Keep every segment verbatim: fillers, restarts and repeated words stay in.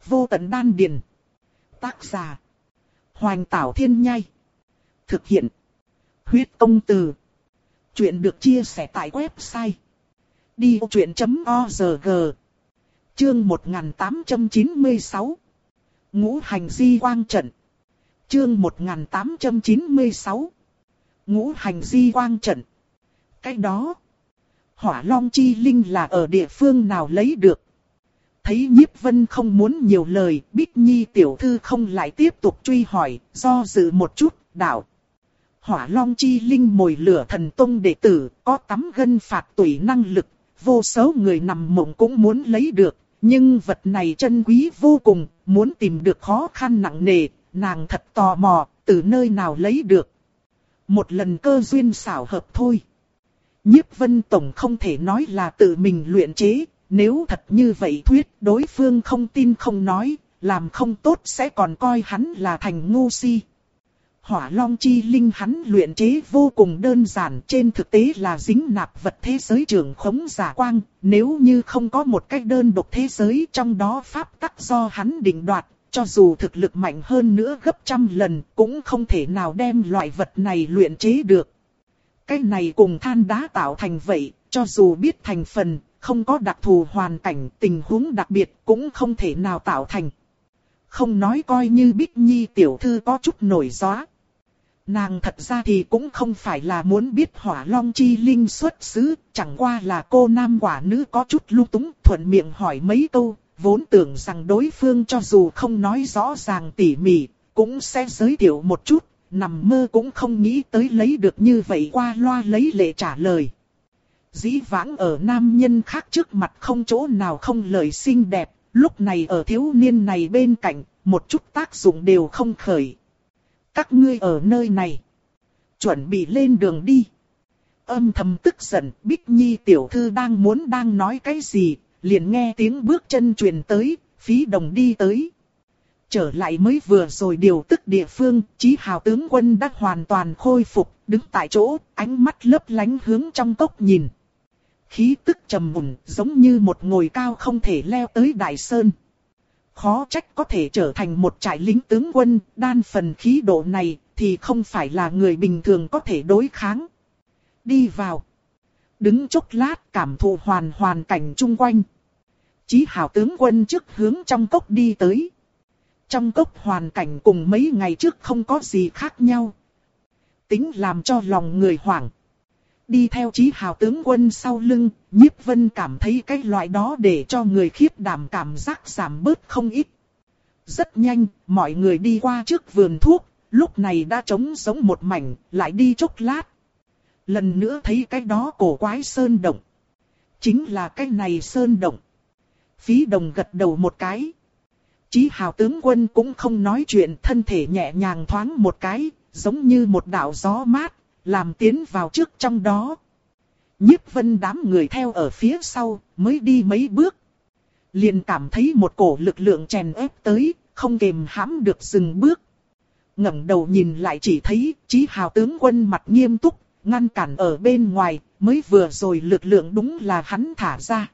Vô tận đan điền. Tác giả. Hoành Tảo Thiên Nhai. Thực hiện. Huyết Công Từ. Chuyện được chia sẻ tại website đi vô chuyện chấm org. Chương một nghìn tám trăm chín mươi sáu. Ngũ hành di quang trận. Chương một nghìn tám trăm chín mươi sáu. Ngũ hành di quang trận. Cái đó. Hỏa Long Chi Linh là ở địa phương nào lấy được? Thấy Nhiếp Vân không muốn nhiều lời, Bích Nhi tiểu thư không lại tiếp tục truy hỏi, do dự một chút, đạo. Hỏa Long Chi Linh mồi lửa thần tông đệ tử, có tắm gân phạt tủy năng lực, vô số người nằm mộng cũng muốn lấy được, nhưng vật này chân quý vô cùng, muốn tìm được khó khăn nặng nề, nàng thật tò mò, từ nơi nào lấy được. Một lần cơ duyên xảo hợp thôi. Nhiếp Vân Tổng không thể nói là tự mình luyện chế, nếu thật như vậy thuyết đối phương không tin không nói, làm không tốt sẽ còn coi hắn là thành ngu si. Hỏa Long Chi Linh hắn luyện chế vô cùng đơn giản, trên thực tế là dính nạp vật thế giới trưởng khống giả quang, nếu như không có một cách đơn độc thế giới trong đó pháp tắc do hắn định đoạt, cho dù thực lực mạnh hơn nữa gấp trăm lần cũng không thể nào đem loại vật này luyện chế được. Cái này cùng than đá tạo thành vậy, cho dù biết thành phần, không có đặc thù hoàn cảnh, tình huống đặc biệt cũng không thể nào tạo thành. Không nói coi như Bích Nhi tiểu thư có chút nổi gió. Nàng thật ra thì cũng không phải là muốn biết Hỏa Long Chi Linh xuất xứ, chẳng qua là cô nam quả nữ có chút lung túng, thuận miệng hỏi mấy câu, vốn tưởng rằng đối phương cho dù không nói rõ ràng tỉ mỉ, cũng sẽ giới thiệu một chút, nằm mơ cũng không nghĩ tới lấy được như vậy qua loa lấy lệ trả lời. Dĩ vãng ở nam nhân khác trước mặt không chỗ nào không lời xinh đẹp, lúc này ở thiếu niên này bên cạnh, một chút tác dụng đều không khởi. Các ngươi ở nơi này, chuẩn bị lên đường đi. Âm thầm tức giận, Bích Nhi tiểu thư đang muốn đang nói cái gì, liền nghe tiếng bước chân truyền tới, Phí Đồng đi tới. Trở lại mới vừa rồi điều tức địa phương, Chí Hào tướng quân đã hoàn toàn khôi phục, đứng tại chỗ, ánh mắt lấp lánh hướng trong cốc nhìn. Khí tức trầm mùn, giống như một ngồi cao không thể leo tới đại sơn. Khó trách có thể trở thành một trại lính tướng quân, đan phần khí độ này thì không phải là người bình thường có thể đối kháng. Đi vào. Đứng chốc lát cảm thụ hoàn hoàn cảnh chung quanh. Chí Hào tướng quân trước hướng trong cốc đi tới. Trong cốc hoàn cảnh cùng mấy ngày trước không có gì khác nhau. Tính làm cho lòng người hoảng. Đi theo Chí Hào tướng quân sau lưng, Nhiếp Vân cảm thấy cái loại đó để cho người khiếp đảm cảm giác giảm bớt không ít. Rất nhanh, mọi người đi qua trước vườn thuốc, lúc này đã trống giống một mảnh, lại đi chốc lát. Lần nữa thấy cái đó cổ quái sơn động. Chính là cái này sơn động. Phí Đồng gật đầu một cái. Chí Hào tướng quân cũng không nói chuyện, thân thể nhẹ nhàng thoáng một cái, giống như một đạo gió mát, làm tiến vào trước trong đó. Nhiếp Vân đám người theo ở phía sau, mới đi mấy bước. Liền cảm thấy một cổ lực lượng chèn ép tới, không kềm hãm được dừng bước. Ngẩng đầu nhìn lại chỉ thấy Chí Hào tướng quân mặt nghiêm túc, ngăn cản ở bên ngoài, mới vừa rồi lực lượng đúng là hắn thả ra.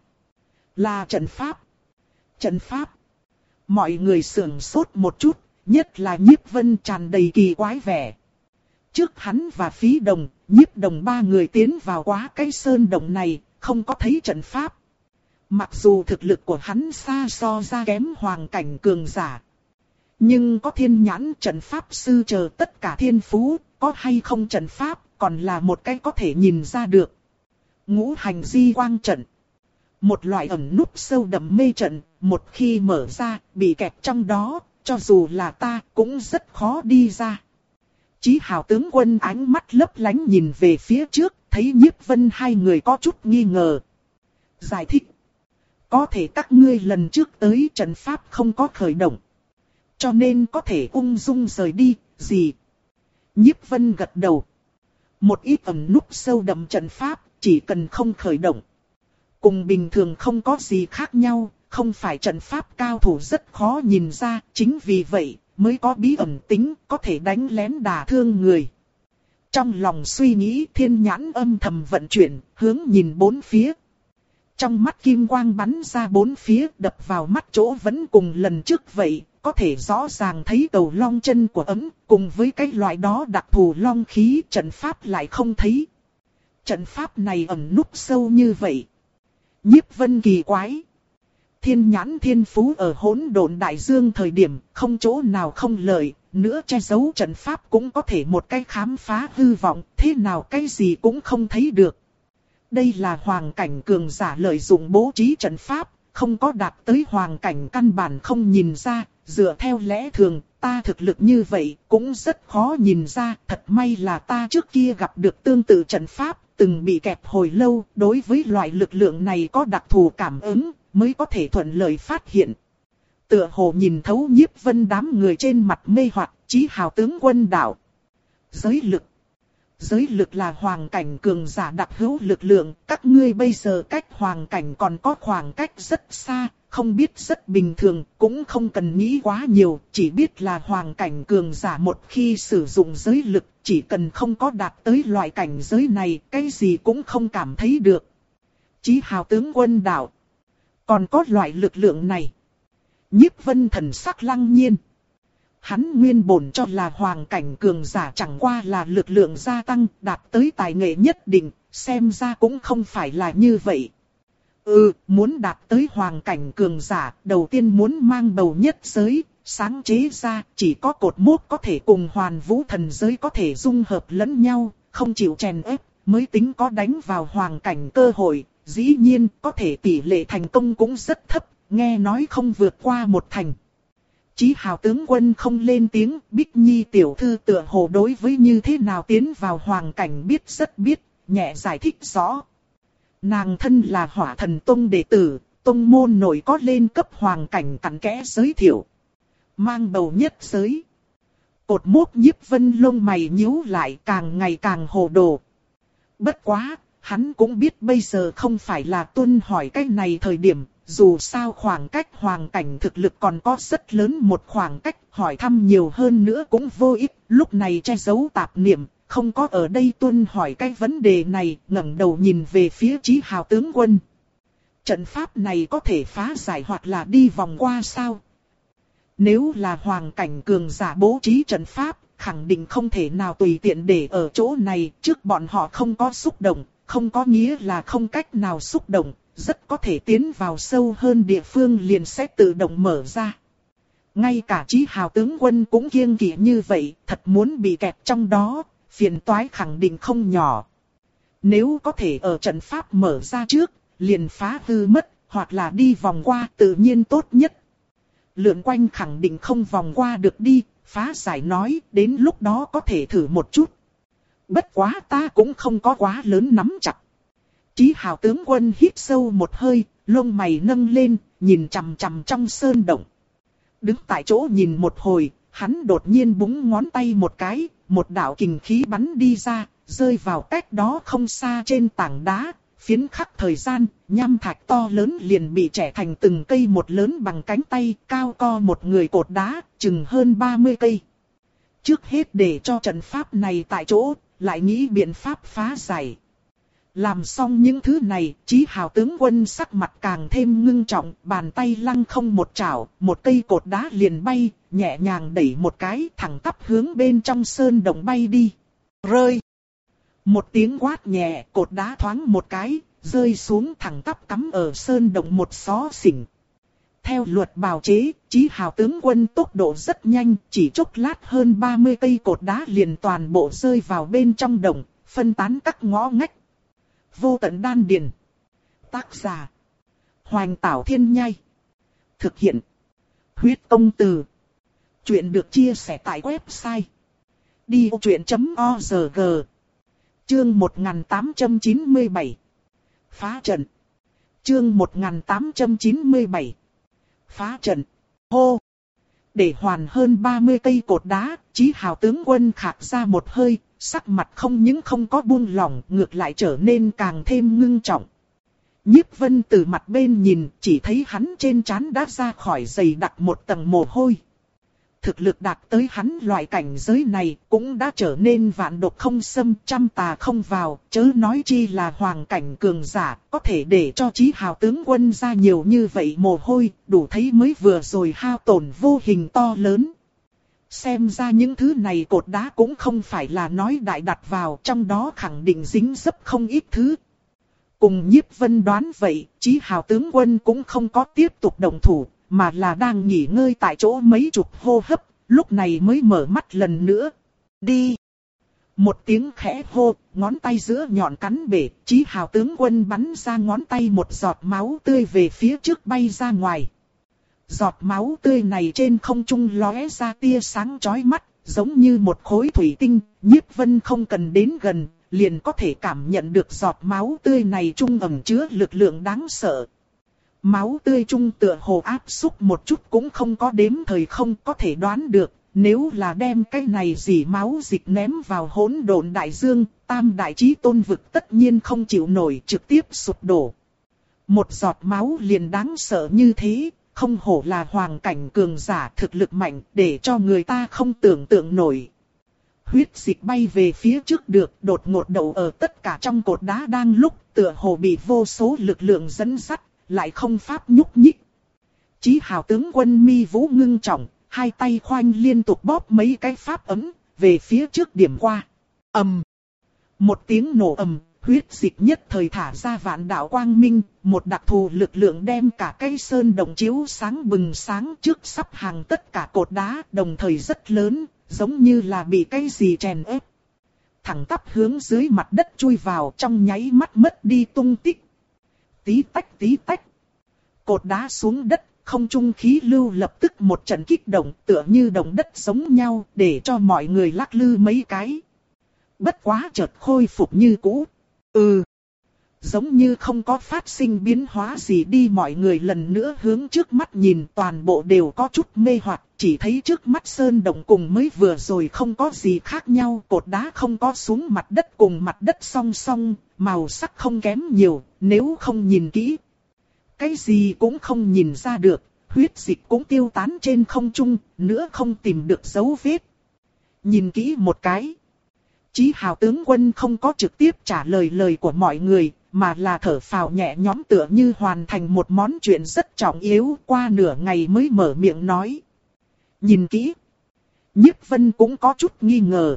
Là trận pháp. Trận pháp. Mọi người sưởng sốt một chút, nhất là Nhiếp Vân tràn đầy kỳ quái vẻ. Trước hắn và Phí Đồng, Nhiếp Đồng ba người tiến vào quá cái sơn động này, không có thấy trận pháp. Mặc dù thực lực của hắn xa so ra kém hoàng cảnh cường giả. Nhưng có thiên nhãn trận pháp sư chờ tất cả thiên phú, có hay không trận pháp, còn là một cái có thể nhìn ra được. Ngũ hành di quang trận. Một loại ẩn núp sâu đậm mê trận, một khi mở ra, bị kẹt trong đó, cho dù là ta cũng rất khó đi ra. Chí Hào tướng quân ánh mắt lấp lánh nhìn về phía trước, thấy Nhiếp Vân hai người có chút nghi ngờ. Giải thích. Có thể các ngươi lần trước tới trận pháp không có khởi động. Cho nên có thể ung dung rời đi, gì? Nhiếp Vân gật đầu. Một ít ẩn núp sâu đậm trận pháp, chỉ cần không khởi động. Cùng bình thường không có gì khác nhau, không phải trận pháp cao thủ rất khó nhìn ra, chính vì vậy mới có bí ẩn tính, có thể đánh lén đả thương người. Trong lòng suy nghĩ, thiên nhãn âm thầm vận chuyển, hướng nhìn bốn phía. Trong mắt kim quang bắn ra bốn phía, đập vào mắt chỗ vẫn cùng lần trước vậy, có thể rõ ràng thấy cầu long chân của ấm, cùng với cái loại đó đặc thù long khí, trận pháp lại không thấy. Trận pháp này ẩn núp sâu như vậy. Nhiếp Vân kỳ quái. Thiên nhãn thiên phú ở hỗn độn đại dương thời điểm, không chỗ nào không lợi, nữa che giấu trận pháp cũng có thể một cái khám phá hư vọng, thế nào cái gì cũng không thấy được. Đây là hoàng cảnh cường giả lợi dụng bố trí trận pháp, không có đạt tới hoàng cảnh căn bản không nhìn ra, dựa theo lẽ thường, ta thực lực như vậy cũng rất khó nhìn ra, thật may là ta trước kia gặp được tương tự trận pháp, từng bị kẹp hồi lâu, đối với loại lực lượng này có đặc thù cảm ứng, mới có thể thuận lợi phát hiện. Tựa hồ nhìn thấu Nhiếp Vân đám người trên mặt mê hoặc, Chí Hào tướng quân đạo. Giới lực. Giới lực là hoàng cảnh cường giả đặc hữu lực lượng, các ngươi bây giờ cách hoàng cảnh còn có khoảng cách rất xa, không biết rất bình thường, cũng không cần nghĩ quá nhiều, chỉ biết là hoàng cảnh cường giả một khi sử dụng giới lực, chỉ cần không có đạt tới loại cảnh giới này, cái gì cũng không cảm thấy được. Chí Hào tướng quân đạo. Còn có loại lực lượng này. Nhiếp Vân thần sắc lăng nhiên. Hắn nguyên bổn cho là hoàng cảnh cường giả chẳng qua là lực lượng gia tăng, đạt tới tài nghệ nhất định, xem ra cũng không phải là như vậy. Ừ, muốn đạt tới hoàng cảnh cường giả, đầu tiên muốn mang bầu nhất giới, sáng chế ra, chỉ có cột mốc có thể cùng hoàn vũ thần giới có thể dung hợp lẫn nhau, không chịu chèn ép, mới tính có đánh vào hoàng cảnh cơ hội, dĩ nhiên có thể tỷ lệ thành công cũng rất thấp, nghe nói không vượt qua một thành. Chí Hào tướng quân không lên tiếng, Bích Nhi tiểu thư tựa hồ đối với như thế nào tiến vào hoàng cảnh biết rất biết, nhẹ giải thích rõ. Nàng thân là Hỏa Thần Tông đệ tử, tông môn nội có lên cấp hoàng cảnh cặn kẽ giới thiệu. Mang bầu nhất giới. Cột mốc Nhiếp Vân lông mày nhíu lại càng ngày càng hồ đồ. Bất quá, hắn cũng biết bây giờ không phải là tuân hỏi cái này thời điểm. Dù sao khoảng cách hoàng cảnh thực lực còn có rất lớn một khoảng cách, hỏi thăm nhiều hơn nữa cũng vô ích, lúc này che giấu tạp niệm, không có ở đây tuân hỏi cái vấn đề này, ngẩng đầu nhìn về phía Chí Hào tướng quân. Trận pháp này có thể phá giải hoặc là đi vòng qua sao? Nếu là hoàng cảnh cường giả bố trí trận pháp, khẳng định không thể nào tùy tiện để ở chỗ này, trước bọn họ không có xúc động, không có nghĩa là không cách nào xúc động. Rất có thể tiến vào sâu hơn địa phương liền sẽ tự động mở ra. Ngay cả Chí Hào tướng quân cũng kiêng kỵ như vậy, thật muốn bị kẹt trong đó, phiền toái khẳng định không nhỏ. Nếu có thể ở trận pháp mở ra trước, liền phá hư mất, hoặc là đi vòng qua tự nhiên tốt nhất. Lượn quanh khẳng định không vòng qua được đi, phá giải nói, đến lúc đó có thể thử một chút. Bất quá ta cũng không có quá lớn nắm chặt. Chí Hào tướng quân hít sâu một hơi, lông mày nâng lên, nhìn chằm chằm trong sơn động. Đứng tại chỗ nhìn một hồi, hắn đột nhiên búng ngón tay một cái, một đạo kình khí bắn đi ra, rơi vào cách đó không xa trên tảng đá. Phiến khắc thời gian, nham thạch to lớn liền bị chẻ thành từng cây một lớn bằng cánh tay, cao co một người cột đá, chừng hơn ba mươi cây. Trước hết để cho trận pháp này tại chỗ, lại nghĩ biện pháp phá giải. Làm xong những thứ này, Chí Hào tướng quân sắc mặt càng thêm ngưng trọng, bàn tay lăng không một chảo, một cây cột đá liền bay, nhẹ nhàng đẩy một cái, thẳng tắp hướng bên trong sơn động bay đi. Rơi! Một tiếng quát nhẹ, cột đá thoáng một cái, rơi xuống thẳng tắp cắm ở sơn động một xó xỉnh. Theo luật bào chế, Chí Hào tướng quân tốc độ rất nhanh, chỉ chốc lát hơn ba mươi cây cột đá liền toàn bộ rơi vào bên trong động, phân tán các ngõ ngách. Vô tận đan điền. Tác giả: Hoành Tảo Thiên Nhai. Thực hiện: Huyết Công Từ. Chuyện được chia sẻ tại website đi ô chuyện chấm org. Chương một nghìn tám trăm chín mươi bảy. Phá trận. Chương một nghìn tám trăm chín mươi bảy. Phá trận. Hô! Để hoàn hơn ba mươi cây cột đá, Chí Hào tướng quân khạc ra một hơi, sắc mặt không những không có buông lỏng, ngược lại trở nên càng thêm ngưng trọng. Nhiếp Vân từ mặt bên nhìn, chỉ thấy hắn trên trán đã ra khỏi dày đặc một tầng mồ hôi. thực lực đạt tới hắn loại cảnh giới này cũng đã trở nên vạn độc không xâm, trăm tà không vào, chớ nói chi là hoàng cảnh cường giả, có thể để cho Chí Hào tướng quân ra nhiều như vậy mồ hôi, đủ thấy mới vừa rồi hao tổn vô hình to lớn. Xem ra những thứ này cột đá cũng không phải là nói đại đặt vào, trong đó khẳng định dính dấp không ít thứ. Cùng Nhiếp Vân đoán vậy, Chí Hào tướng quân cũng không có tiếp tục động thủ, mà là đang nghỉ ngơi tại chỗ mấy chục hô hấp, lúc này mới mở mắt lần nữa. Đi! Một tiếng khẽ hô, ngón tay giữa nhọn cắn bể, Chí Hào tướng quân bắn ra ngón tay một giọt máu tươi về phía trước bay ra ngoài. Giọt máu tươi này trên không trung lóe ra tia sáng chói mắt, giống như một khối thủy tinh, Nhiếp Vân không cần đến gần, liền có thể cảm nhận được giọt máu tươi này trung ẩn chứa lực lượng đáng sợ. Máu tươi trung tựa hồ áp xúc một chút cũng không có đếm thời không, có thể đoán được, nếu là đem cái này dỉ máu dịch ném vào hỗn độn đại dương, tam đại chí tôn vực tất nhiên không chịu nổi, trực tiếp sụp đổ. Một giọt máu liền đáng sợ như thế, không hổ là hoàng cảnh cường giả thực lực mạnh, để cho người ta không tưởng tượng nổi. Huyết dịch bay về phía trước được, đột ngột đậu ở tất cả trong cột đá đang lúc, tựa hồ bị vô số lực lượng dẫn dắt, lại không pháp nhúc nhích. Chí Hào tướng quân mi vũ ngưng trọng, hai tay khoanh liên tục bóp mấy cái pháp ấm, về phía trước điểm qua. Ầm! Một tiếng nổ ầm, huyết dịch nhất thời thả ra vạn đạo quang minh, một đặc thù lực lượng đem cả cây sơn đồng chiếu sáng bừng sáng trước sắp hàng tất cả cột đá, đồng thời rất lớn, giống như là bị cái gì chèn ép. Thẳng tắp hướng dưới mặt đất chui vào, trong nháy mắt mất đi tung tích. Tí tách tí tách. Cột đá xuống đất, không trung khí lưu lập tức một trận kích động, tựa như động đất giống nhau, để cho mọi người lắc lư mấy cái. Bất quá chợt khôi phục như cũ. Ừ. Giống như không có phát sinh biến hóa gì đi, mọi người lần nữa hướng trước mắt nhìn, toàn bộ đều có chút mê hoặc, chỉ thấy trước mắt sơn động cùng mới vừa rồi không có gì khác nhau, cột đá không có xuống mặt đất cùng mặt đất song song, màu sắc không kém nhiều, nếu không nhìn kỹ. Cái gì cũng không nhìn ra được, huyết dịch cũng tiêu tán trên không trung, nữa không tìm được dấu vết. Nhìn kỹ một cái. Chí Hào tướng quân không có trực tiếp trả lời lời của mọi người, mà là thở phào nhẹ nhõm tựa như hoàn thành một món chuyện rất trọng yếu, qua nửa ngày mới mở miệng nói. Nhìn kỹ. Nhiếp Vân cũng có chút nghi ngờ.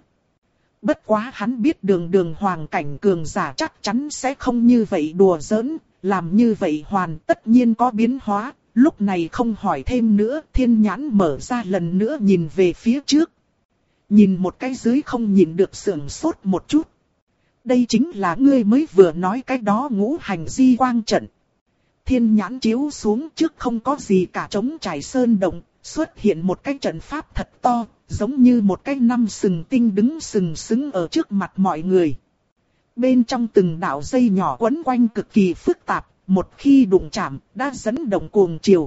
Bất quá hắn biết đường đường hoàng cảnh cường giả chắc chắn sẽ không như vậy đùa giỡn, làm như vậy hoàn tất nhiên có biến hóa, lúc này không hỏi thêm nữa, thiên nhãn mở ra lần nữa nhìn về phía trước. Nhìn một cái dưới không nhìn được sưởng sốt một chút. Đây chính là ngươi mới vừa nói cái đó ngũ hành di quang trận. Thiên nhãn chiếu xuống trước không có gì cả trống trải sơn động, xuất hiện một cái trận pháp thật to, giống như một cái năm sừng tinh đứng sừng sững ở trước mặt mọi người. Bên trong từng đạo dây nhỏ quấn quanh cực kỳ phức tạp, một khi đụng chạm đã dẫn động cuồng chiều.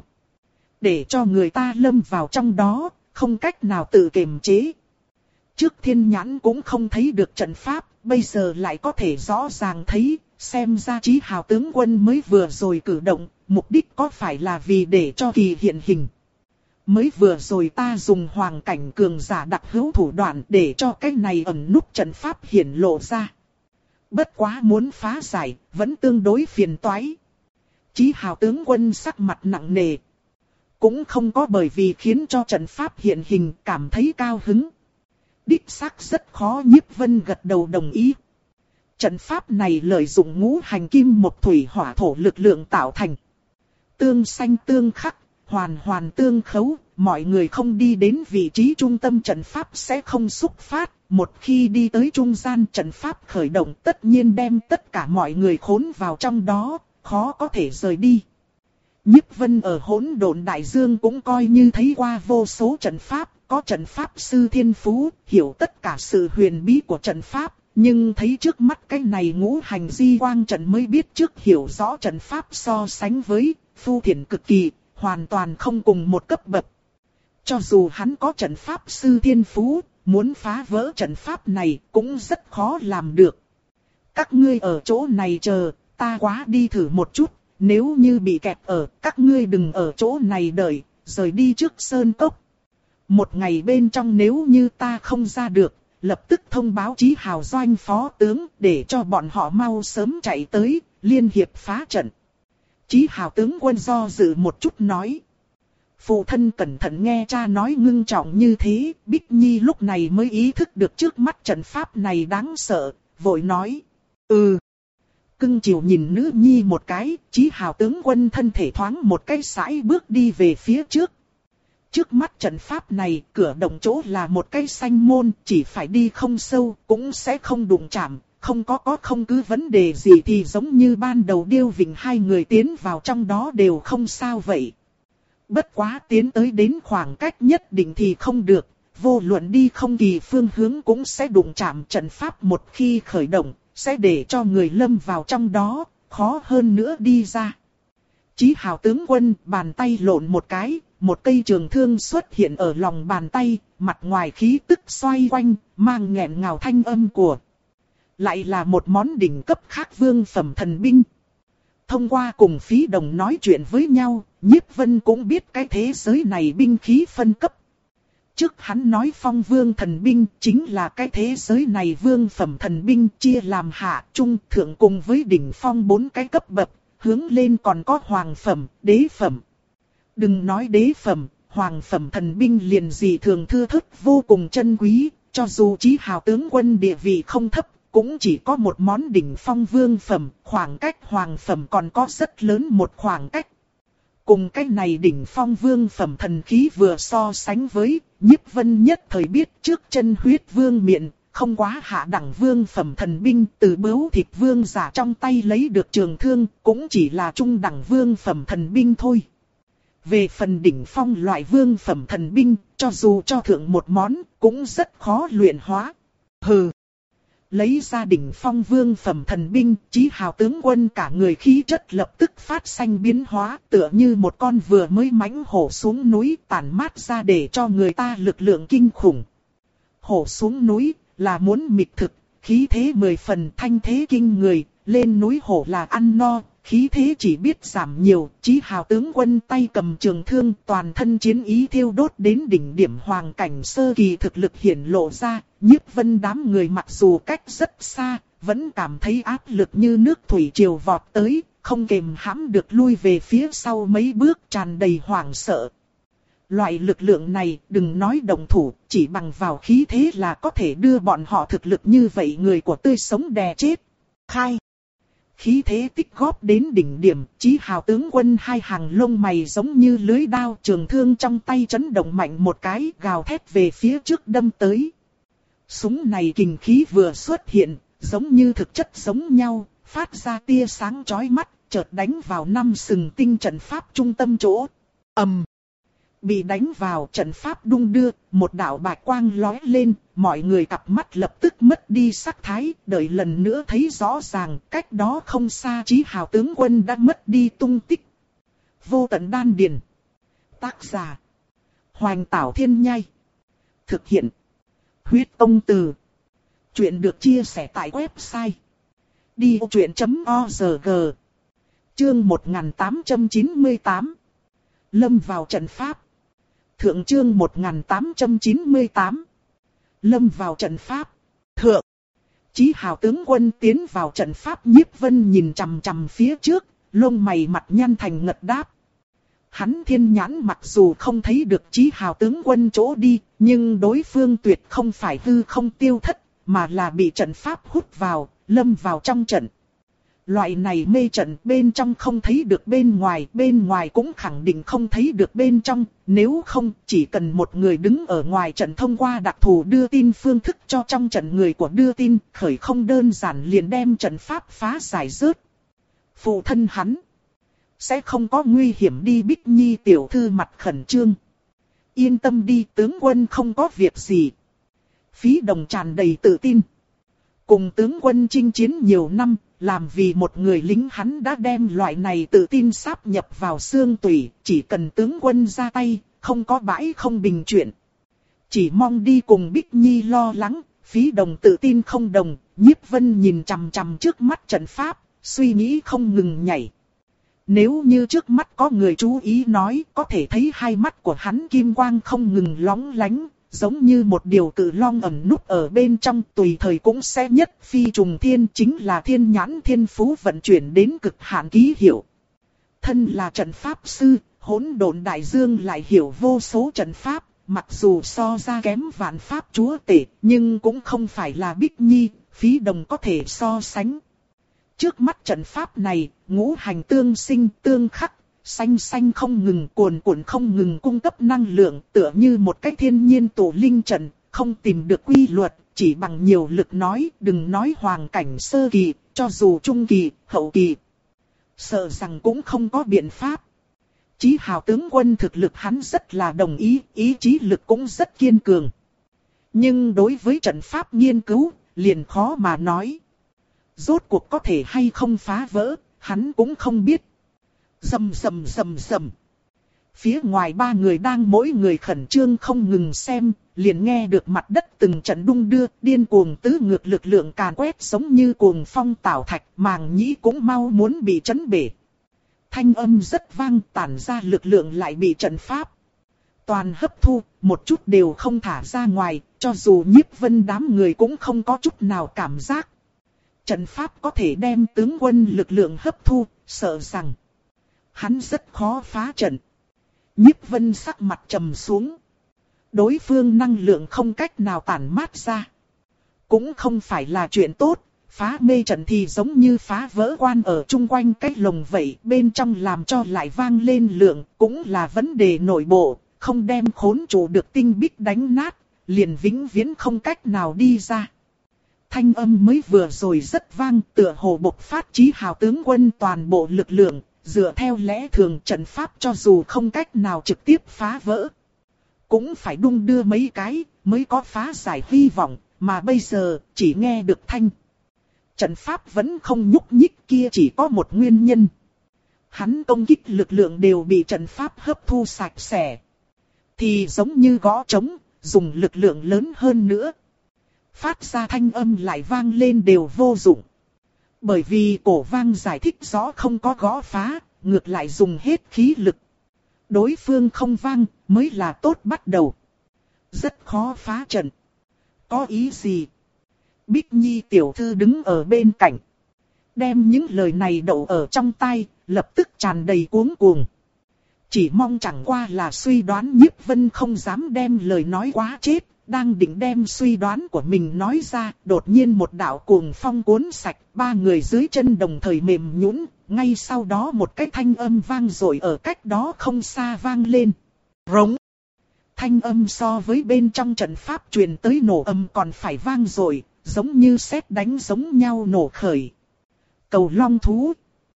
Để cho người ta lâm vào trong đó, không cách nào tự kiềm chế. Trước thiên nhãn cũng không thấy được trận pháp, bây giờ lại có thể rõ ràng thấy, xem ra Chí Hào tướng quân mới vừa rồi cử động, mục đích có phải là vì để cho kỳ hiện hình. Mới vừa rồi ta dùng hoàng cảnh cường giả đặc hữu thủ đoạn để cho cái này ẩn núp trận pháp hiển lộ ra. Bất quá muốn phá giải, vẫn tương đối phiền toái. Chí Hào tướng quân sắc mặt nặng nề. Cũng không có bởi vì khiến cho trận pháp hiện hình cảm thấy cao hứng. Đích xác rất khó, Nhiếp Vân gật đầu đồng ý. Trận pháp này lợi dụng ngũ hành kim một thủy hỏa thổ lực lượng tạo thành. Tương xanh tương khắc, hoàn hoàn tương khấu, mọi người không đi đến vị trí trung tâm trận pháp sẽ không xúc phát. Một khi đi tới trung gian trận pháp khởi động tất nhiên đem tất cả mọi người khốn vào trong đó, khó có thể rời đi. Nhiếp Vân ở hỗn độn đại dương cũng coi như thấy qua vô số trận pháp, có trận pháp sư thiên phú, hiểu tất cả sự huyền bí của trận pháp, nhưng thấy trước mắt cái này ngũ hành di quang trận mới biết trước hiểu rõ trận pháp so sánh với phu thiển cực kỳ, hoàn toàn không cùng một cấp bậc. Cho dù hắn có trận pháp sư thiên phú, muốn phá vỡ trận pháp này cũng rất khó làm được. Các ngươi ở chỗ này chờ, ta quá đi thử một chút, nếu như bị kẹt ở, các ngươi đừng ở chỗ này đợi, rời đi trước sơn cốc. một ngày bên trong nếu như ta không ra được, lập tức thông báo Chí Hào doanh phó tướng để cho bọn họ mau sớm chạy tới, liên hiệp phá trận. Chí Hào tướng quân do dự một chút nói. Phụ thân cẩn thận nghe cha nói ngưng trọng như thế, Bích Nhi lúc này mới ý thức được trước mắt trận pháp này đáng sợ, vội nói. Ừ. Cưng chiều nhìn nữ nhi một cái, Chí Hào tướng quân thân thể thoáng một cái sải bước đi về phía trước. Trước mắt trận pháp này, cửa động chỗ là một cái xanh môn, chỉ phải đi không sâu, cũng sẽ không đụng chạm, không có có không cứ vấn đề gì thì giống như ban đầu Điêu Vịnh hai người tiến vào trong đó đều không sao vậy. Bất quá tiến tới đến khoảng cách nhất định thì không được, vô luận đi không kỳ phương hướng cũng sẽ đụng chạm trận pháp một khi khởi động, sẽ để cho người lâm vào trong đó, khó hơn nữa đi ra. Chí Hào tướng quân bàn tay lộn một cái, một cây trường thương xuất hiện ở lòng bàn tay, mặt ngoài khí tức xoay quanh, mang nghẹn ngào thanh âm của. Lại là một món đỉnh cấp khác vương phẩm thần binh. Thông qua cùng Phí Đồng nói chuyện với nhau, Nhiếp Vân cũng biết cái thế giới này binh khí phân cấp. Trước hắn nói phong vương thần binh chính là cái thế giới này vương phẩm thần binh chia làm hạ, trung, thượng cùng với đỉnh phong bốn cái cấp bậc, hướng lên còn có hoàng phẩm, đế phẩm. Đừng nói đế phẩm, hoàng phẩm thần binh liền gì thường thưa thớt vô cùng chân quý, cho dù Chí Hào tướng quân địa vị không thấp, cũng chỉ có một món đỉnh phong vương phẩm, khoảng cách hoàng phẩm còn có rất lớn một khoảng cách. Cùng cái này đỉnh phong vương phẩm thần khí vừa so sánh với, Nhiếp Vân nhất thời biết trước chân huyết vương miện, không quá hạ đẳng vương phẩm thần binh từ bướu thịt vương giả trong tay lấy được trường thương, cũng chỉ là trung đẳng vương phẩm thần binh thôi. Về phần đỉnh phong loại vương phẩm thần binh, cho dù cho thượng một món, cũng rất khó luyện hóa. Hừ! Lấy ra đỉnh phong vương phẩm thần binh, Chí Hào tướng quân cả người khí chất lập tức phát xanh biến hóa, tựa như một con vừa mới mãnh hổ xuống núi tản mát ra để cho người ta lực lượng kinh khủng. Hổ xuống núi là muốn mịt thực, khí thế mười phần thanh thế kinh người, lên núi hổ là ăn no, khí thế chỉ biết giảm nhiều. Chí Hào tướng quân tay cầm trường thương, toàn thân chiến ý thiêu đốt đến đỉnh điểm hoàng cảnh sơ kỳ thực lực hiển lộ ra. Nhiếp Vân đám người mặc dù cách rất xa, vẫn cảm thấy áp lực như nước thủy triều vọt tới, không kềm hãm được lui về phía sau mấy bước, tràn đầy hoảng sợ. Loại lực lượng này đừng nói động thủ, chỉ bằng vào khí thế là có thể đưa bọn họ thực lực như vậy người của tươi sống đè chết. Khai! Khí thế tích góp đến đỉnh điểm, Chí Hào tướng quân hai hàng lông mày giống như lưới đao, trường thương trong tay chấn động mạnh một cái, gào thét về phía trước đâm tới. Súng này kình khí vừa xuất hiện, giống như thực chất giống nhau, phát ra tia sáng chói mắt, chợt đánh vào năm sừng tinh trận pháp trung tâm chỗ. Ầm! Bị đánh vào trận pháp đung đưa, một đạo bạch quang lóe lên, mọi người cặp mắt lập tức mất đi sắc thái, đợi lần nữa thấy rõ ràng, cách đó không xa Chí Hào tướng quân đã mất đi tung tích. Vô tận đan điền. Tác giả: Hoành Tảo Thiên Nhai. Thực hiện: Huyết Tông Từ. Chuyện được chia sẻ tại website đi ô chuyện chấm org. Chương một nghìn tám trăm chín mươi tám. Lâm vào trận pháp. Thượng chương một nghìn tám trăm chín mươi tám. Lâm vào trận pháp. Thượng. Chí Hào tướng quân tiến vào trận pháp. Nhiếp Vân nhìn chằm chằm phía trước, lông mày mặt nhăn thành ngật đáp. Hắn thiên nhãn mặc dù không thấy được Chí Hào tướng quân chỗ đi, nhưng đối phương tuyệt không phải hư không tiêu thất, mà là bị trận pháp hút vào, lâm vào trong trận. Loại này mê trận bên trong không thấy được bên ngoài, bên ngoài cũng khẳng định không thấy được bên trong, nếu không chỉ cần một người đứng ở ngoài trận thông qua đặc thù đưa tin phương thức cho trong trận người của đưa tin, khởi không đơn giản liền đem trận pháp phá giải rớt. Phụ thân hắn sẽ không có nguy hiểm đi. Bích Nhi tiểu thư mặt khẩn trương. Yên tâm đi, tướng quân không có việc gì. Phí Đồng tràn đầy tự tin. Cùng tướng quân chinh chiến nhiều năm, làm vì một người lính hắn đã đem loại này tự tin sáp nhập vào xương tủy, chỉ cần tướng quân ra tay, không có bãi không bình chuyện. Chỉ mong đi cùng Bích Nhi lo lắng. Phí Đồng tự tin không đồng. Nhiếp Vân nhìn chằm chằm trước mắt trận pháp, suy nghĩ không ngừng nhảy. Nếu như trước mắt có người chú ý nói, có thể thấy hai mắt của hắn kim quang không ngừng lóng lánh, giống như một điều cự long ẩn núp ở bên trong, tùy thời cũng sẽ nhất phi trùng thiên, chính là thiên nhãn thiên phú vận chuyển đến cực hạn ký hiệu. Thân là trận pháp sư, hỗn độn đại dương lại hiểu vô số trận pháp, mặc dù so ra kém vạn pháp chúa tể, nhưng cũng không phải là Bích Nhi, Phí Đồng có thể so sánh. Trước mắt trận pháp này, ngũ hành tương sinh tương khắc, xanh xanh không ngừng, cuồn cuộn không ngừng cung cấp năng lượng, tựa như một cái thiên nhiên tổ linh trận, không tìm được quy luật, chỉ bằng nhiều lực nói, đừng nói hoàng cảnh sơ kỳ, cho dù trung kỳ, hậu kỳ. Sợ rằng cũng không có biện pháp. Chí Hào tướng quân thực lực hắn rất là đồng ý, ý chí lực cũng rất kiên cường. Nhưng đối với trận pháp nghiên cứu, liền khó mà nói. Rốt cuộc có thể hay không phá vỡ, hắn cũng không biết. Rầm rầm rầm rầm. Phía ngoài ba người đang mỗi người khẩn trương không ngừng xem, liền nghe được mặt đất từng trận đung đưa, điên cuồng tứ ngược lực lượng càn quét giống như cuồng phong tảo thạch, màng nhĩ cũng mau muốn bị chấn bể. Thanh âm rất vang, tản ra lực lượng lại bị trận pháp toàn hấp thu, một chút đều không thả ra ngoài, cho dù Nhiếp Vân đám người cũng không có chút nào cảm giác. Trận pháp có thể đem tướng quân lực lượng hấp thu, sợ rằng hắn rất khó phá trận. Nhiếp Vân sắc mặt trầm xuống. Đối phương năng lượng không cách nào tản mát ra. Cũng không phải là chuyện tốt, phá mê trận thì giống như phá vỡ quan ở chung quanh cái lồng vậy, bên trong làm cho lại vang lên lượng, cũng là vấn đề nội bộ, không đem khốn trụ được tinh bích đánh nát, liền vĩnh viễn không cách nào đi ra. Thanh âm mới vừa rồi rất vang, tựa hồ bộc phát Chí Hào tướng quân toàn bộ lực lượng, dựa theo lẽ thường trận pháp cho dù không cách nào trực tiếp phá vỡ, cũng phải đung đưa mấy cái mới có phá giải hy vọng, mà bây giờ chỉ nghe được thanh. Trận pháp vẫn không nhúc nhích, kia chỉ có một nguyên nhân. Hắn công kích lực lượng đều bị trận pháp hấp thu sạch sẽ. Thì giống như gõ trống, dùng lực lượng lớn hơn nữa. Phát ra thanh âm lại vang lên đều vô dụng. Bởi vì cổ vang giải thích rõ không có gõ phá, ngược lại dùng hết khí lực. Đối phương không vang mới là tốt bắt đầu. Rất khó phá trận. Có ý gì? Bích Nhi tiểu thư đứng ở bên cạnh. Đem những lời này đậu ở trong tai, lập tức tràn đầy cuống cuồng. Chỉ mong chẳng qua là suy đoán, Nhiếp Vân không dám đem lời nói quá chết. Đang định đem suy đoán của mình nói ra, đột nhiên một đạo cuồng phong cuốn sạch, ba người dưới chân đồng thời mềm nhũn, ngay sau đó một cái thanh âm vang dội ở cách đó không xa vang lên. Rống. Thanh âm so với bên trong trận pháp truyền tới nổ âm còn phải vang dội, giống như sét đánh giống nhau nổ khởi. Cầu long thú.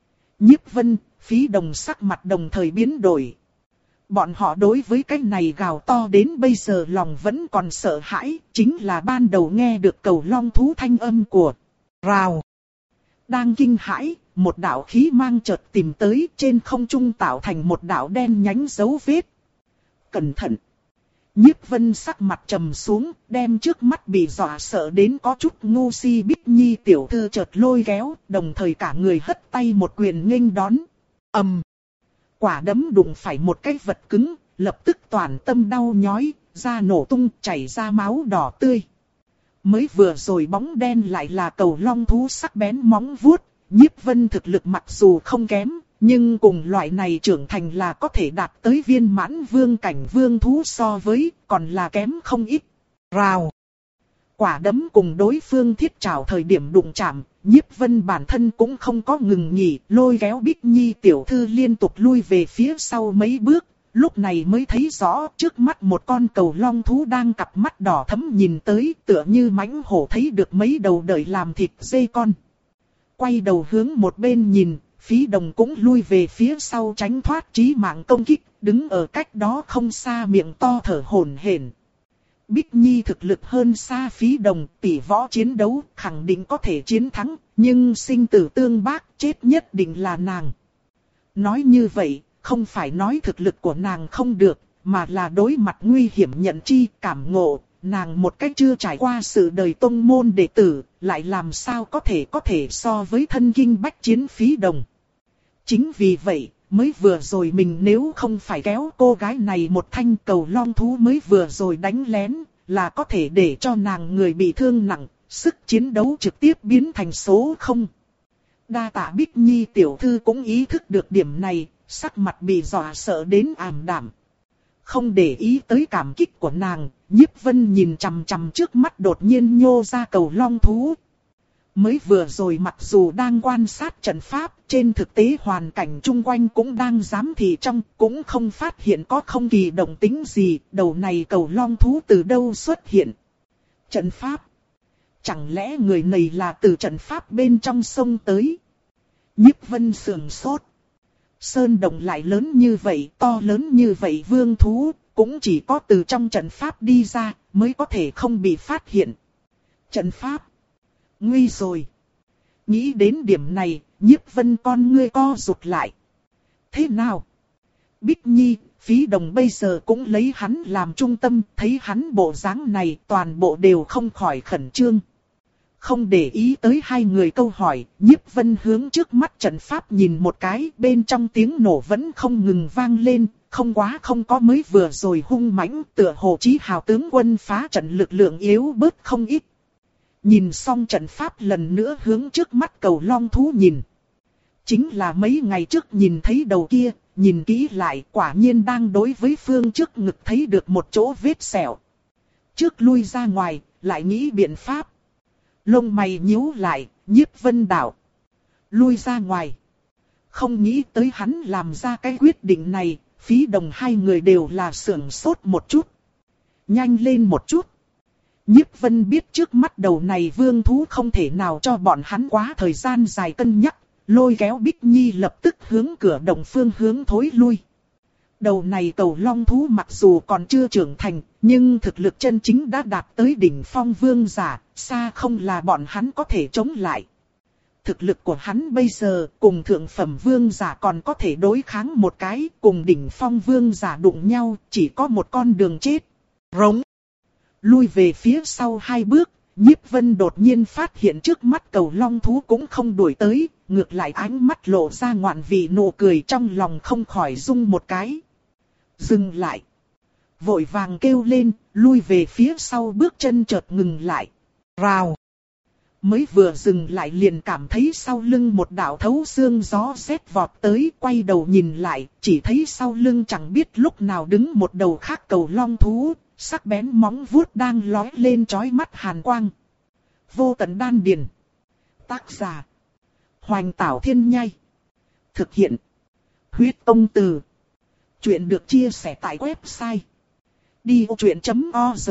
Nhiếp Vân, Phí Đồng sắc mặt đồng thời biến đổi. Bọn họ đối với cái này gào to đến bây giờ lòng vẫn còn sợ hãi, chính là ban đầu nghe được cầu long thú thanh âm của rào. Đang kinh hãi, một đạo khí mang chợt tìm tới, trên không trung tạo thành một đạo đen nhánh dấu vết. Cẩn thận! Nhiếp Vân sắc mặt trầm xuống, đem trước mắt bị dọa sợ đến có chút ngu si Bích Nhi tiểu thư chợt lôi kéo, đồng thời cả người hất tay một quyền nghênh đón. Ầm! Um. Quả đấm đụng phải một cái vật cứng, lập tức toàn tâm đau nhói, da nổ tung, chảy ra máu đỏ tươi. Mới vừa rồi bóng đen lại là cầu long thú sắc bén móng vuốt, Nhiếp Vân thực lực mặc dù không kém, nhưng cùng loại này trưởng thành là có thể đạt tới viên mãn vương cảnh vương thú so với, còn là kém không ít. Rào! Quả đấm cùng đối phương thiết trảo thời điểm đụng chạm, Nhiếp Vân bản thân cũng không có ngừng nghỉ, lôi kéo Bích Nhi tiểu thư liên tục lui về phía sau mấy bước, lúc này mới thấy rõ trước mắt một con cầu long thú đang cặp mắt đỏ thẫm nhìn tới, tựa như mãnh hổ thấy được mấy đầu đợi làm thịt dê con. Quay đầu hướng một bên nhìn, Phí Đồng cũng lui về phía sau tránh thoát chí mạng công kích, đứng ở cách đó không xa miệng to thở hổn hển. Bích Nhi thực lực hơn xa Phí Đồng, tỷ võ chiến đấu khẳng định có thể chiến thắng, nhưng sinh tử tương bác, chết nhất định là nàng. Nói như vậy, không phải nói thực lực của nàng không được, mà là đối mặt nguy hiểm nhận chi, cảm ngộ, nàng một cách chưa trải qua sự đời tông môn đệ tử, lại làm sao có thể có thể so với thân kinh bách chiến Phí Đồng. Chính vì vậy, mới vừa rồi mình nếu không phải kéo cô gái này một thanh, cầu long thú mới vừa rồi đánh lén, là có thể để cho nàng người bị thương nặng, sức chiến đấu trực tiếp biến thành số không. Đa tạ Bích Nhi tiểu thư cũng ý thức được điểm này, sắc mặt bị dọa sợ đến ảm đạm. Không để ý tới cảm kích của nàng, Nhiếp Vân nhìn chằm chằm trước mắt đột nhiên nhô ra cầu long thú. Mới vừa rồi mặc dù đang quan sát trận pháp, trên thực tế hoàn cảnh chung quanh cũng đang giám thị trong, cũng không phát hiện có không kỳ động tĩnh gì, đầu này cầu long thú từ đâu xuất hiện. Trận pháp? Chẳng lẽ người này là từ trận pháp bên trong sông tới? Nhiếp Vân sườn sốt. Sơn động lại lớn như vậy, to lớn như vậy vương thú, cũng chỉ có từ trong trận pháp đi ra, mới có thể không bị phát hiện. Trận pháp? Nguy rồi. Nghĩ đến điểm này, Nhiếp Vân con ngươi co rụt lại. Thế nào? Bích Nhi, Phí Đồng bây giờ cũng lấy hắn làm trung tâm, thấy hắn bộ dáng này toàn bộ đều không khỏi khẩn trương. Không để ý tới hai người câu hỏi, Nhiếp Vân hướng trước mắt trận pháp nhìn một cái, bên trong tiếng nổ vẫn không ngừng vang lên, không quá không có mới vừa rồi hung mãnh, tựa hồ Chí Hào tướng quân phá trận lực lượng yếu bớt không ít. Nhìn xong trận pháp lần nữa hướng trước mắt cầu long thú nhìn. Chính là mấy ngày trước nhìn thấy đầu kia, nhìn kỹ lại quả nhiên đang đối với phương trước ngực thấy được một chỗ vết sẹo. Trước lui ra ngoài, lại nghĩ biện pháp. Lông mày nhíu lại, Nhiếp Vân đạo. Lui ra ngoài. Không nghĩ tới hắn làm ra cái quyết định này, Phí Đồng hai người đều là sưởng sốt một chút. Nhanh lên một chút. Nhiếp Vân biết trước mắt đầu này vương thú không thể nào cho bọn hắn quá thời gian dài cân nhắc, lôi kéo Bích Nhi lập tức hướng cửa động phương hướng thối lui. Đầu này cầu long thú mặc dù còn chưa trưởng thành, nhưng thực lực chân chính đã đạt tới đỉnh phong vương giả, xa không là bọn hắn có thể chống lại. Thực lực của hắn bây giờ cùng thượng phẩm vương giả còn có thể đối kháng một cái, cùng đỉnh phong vương giả đụng nhau, chỉ có một con đường chết. Rống. Lui về phía sau hai bước, Nhiếp Vân đột nhiên phát hiện trước mắt cầu long thú cũng không đuổi tới, ngược lại ánh mắt lộ ra ngoạn vị nụ cười, trong lòng không khỏi rung một cái. Dừng lại. Vội vàng kêu lên, lui về phía sau bước chân chợt ngừng lại. Rào. Mới vừa dừng lại liền cảm thấy sau lưng một đạo thấu xương gió rét vọt tới, quay đầu nhìn lại, chỉ thấy sau lưng chẳng biết lúc nào đứng một đầu khác cầu long thú, sắc bén móng vuốt đang lói lên chói mắt hàn quang. Vô tận đan điền. Tác giả. Hoành Tảo Thiên Nhai. Thực hiện. Huyết Tông Từ. Chuyện được chia sẻ tại website đi vô chuyện chấm org.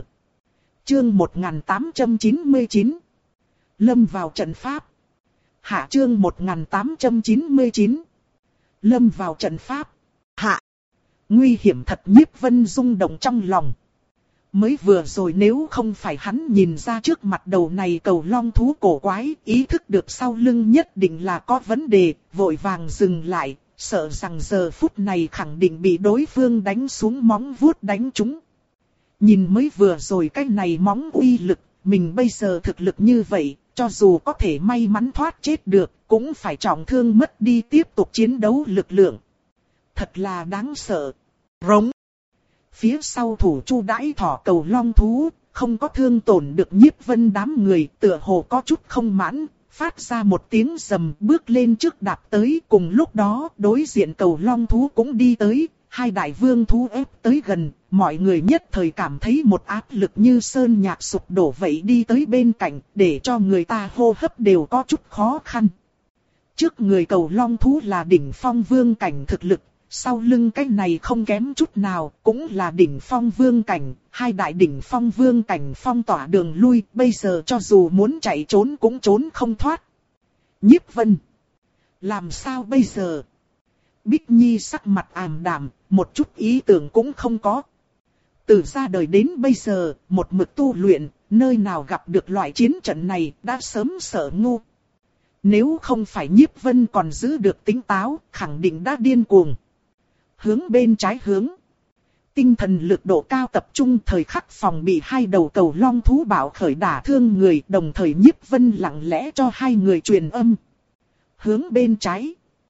Chương một nghìn tám trăm chín mươi chín. Lâm vào trận pháp. Hạ chương một nghìn tám trăm chín mươi chín. Lâm vào trận pháp. Hạ. Nguy hiểm thật, Nhiếp Vân rung động trong lòng. Mới vừa rồi nếu không phải hắn nhìn ra trước mặt đầu này cầu long thú cổ quái, ý thức được sau lưng nhất định là có vấn đề, vội vàng dừng lại, sợ rằng giờ phút này khẳng định bị đối phương đánh xuống móng vuốt đánh trúng. Nhìn mới vừa rồi cái này móng uy lực, mình bây giờ thực lực như vậy, cho dù có thể may mắn thoát chết được, cũng phải trọng thương mất đi tiếp tục chiến đấu lực lượng. Thật là đáng sợ. Rống. Phía sau thủ chu đãi thỏ cầu long thú, không có thương tổn được Nhiếp Vân đám người, tựa hồ có chút không mãn, phát ra một tiếng rầm bước lên trước đạp tới. Cùng lúc đó đối diện cầu long thú cũng đi tới, hai đại vương thú ép tới gần, mọi người nhất thời cảm thấy một áp lực như sơn nhạc sụp đổ vậy đi tới bên cạnh, để cho người ta hô hấp đều có chút khó khăn. Trước người cầu long thú là đỉnh phong vương cảnh thực lực, sau lưng cái này không kém chút nào, cũng là đỉnh phong vương cảnh, hai đại đỉnh phong vương cảnh phong tỏa đường lui, bây giờ cho dù muốn chạy trốn cũng trốn không thoát. Nhiếp Vân. Làm sao bây giờ? Bích Nhi sắc mặt ảm đạm, một chút ý tưởng cũng không có. Từ ra đời đến bây giờ, một mực tu luyện, nơi nào gặp được loại chiến trận này, đã sớm sợ ngu. Nếu không phải Nhiếp Vân còn giữ được tính táo, khẳng định đã điên cuồng. Hướng bên trái hướng. Tinh thần lực độ cao tập trung thời khắc phòng bị hai đầu cầu long thú bạo khởi đả thương người, đồng thời Nhiếp Vân lặng lẽ cho hai người truyền âm. Hướng bên trái.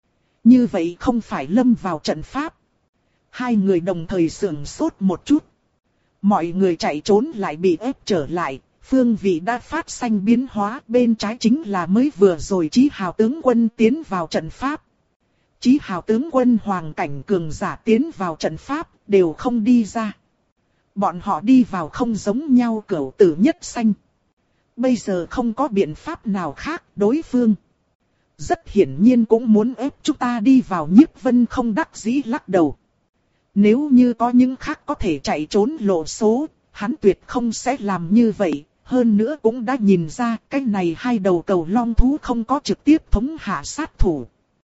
Như vậy không phải lâm vào trận pháp. Hai người đồng thời sưởng sốt một chút. Mọi người chạy trốn lại bị ép trở lại, phương vị đã phát sinh biến hóa, bên trái chính là mới vừa rồi Chí Hào tướng quân tiến vào trận pháp. Chí Hào tướng quân hoàng cảnh cường giả tiến vào trận pháp, đều không đi ra. Bọn họ đi vào không giống nhau cửu tử nhất sanh. Bây giờ không có biện pháp nào khác, đối phương rất hiển nhiên cũng muốn ép chúng ta đi vào. Nhiếp Vân không đắc dĩ lắc đầu. Nếu như có những khác có thể chạy trốn lộ số, hắn tuyệt không sẽ làm như vậy. Hơn nữa cũng đã nhìn ra cái này hai đầu cầu long thú không có trực tiếp thống hạ sát thủ.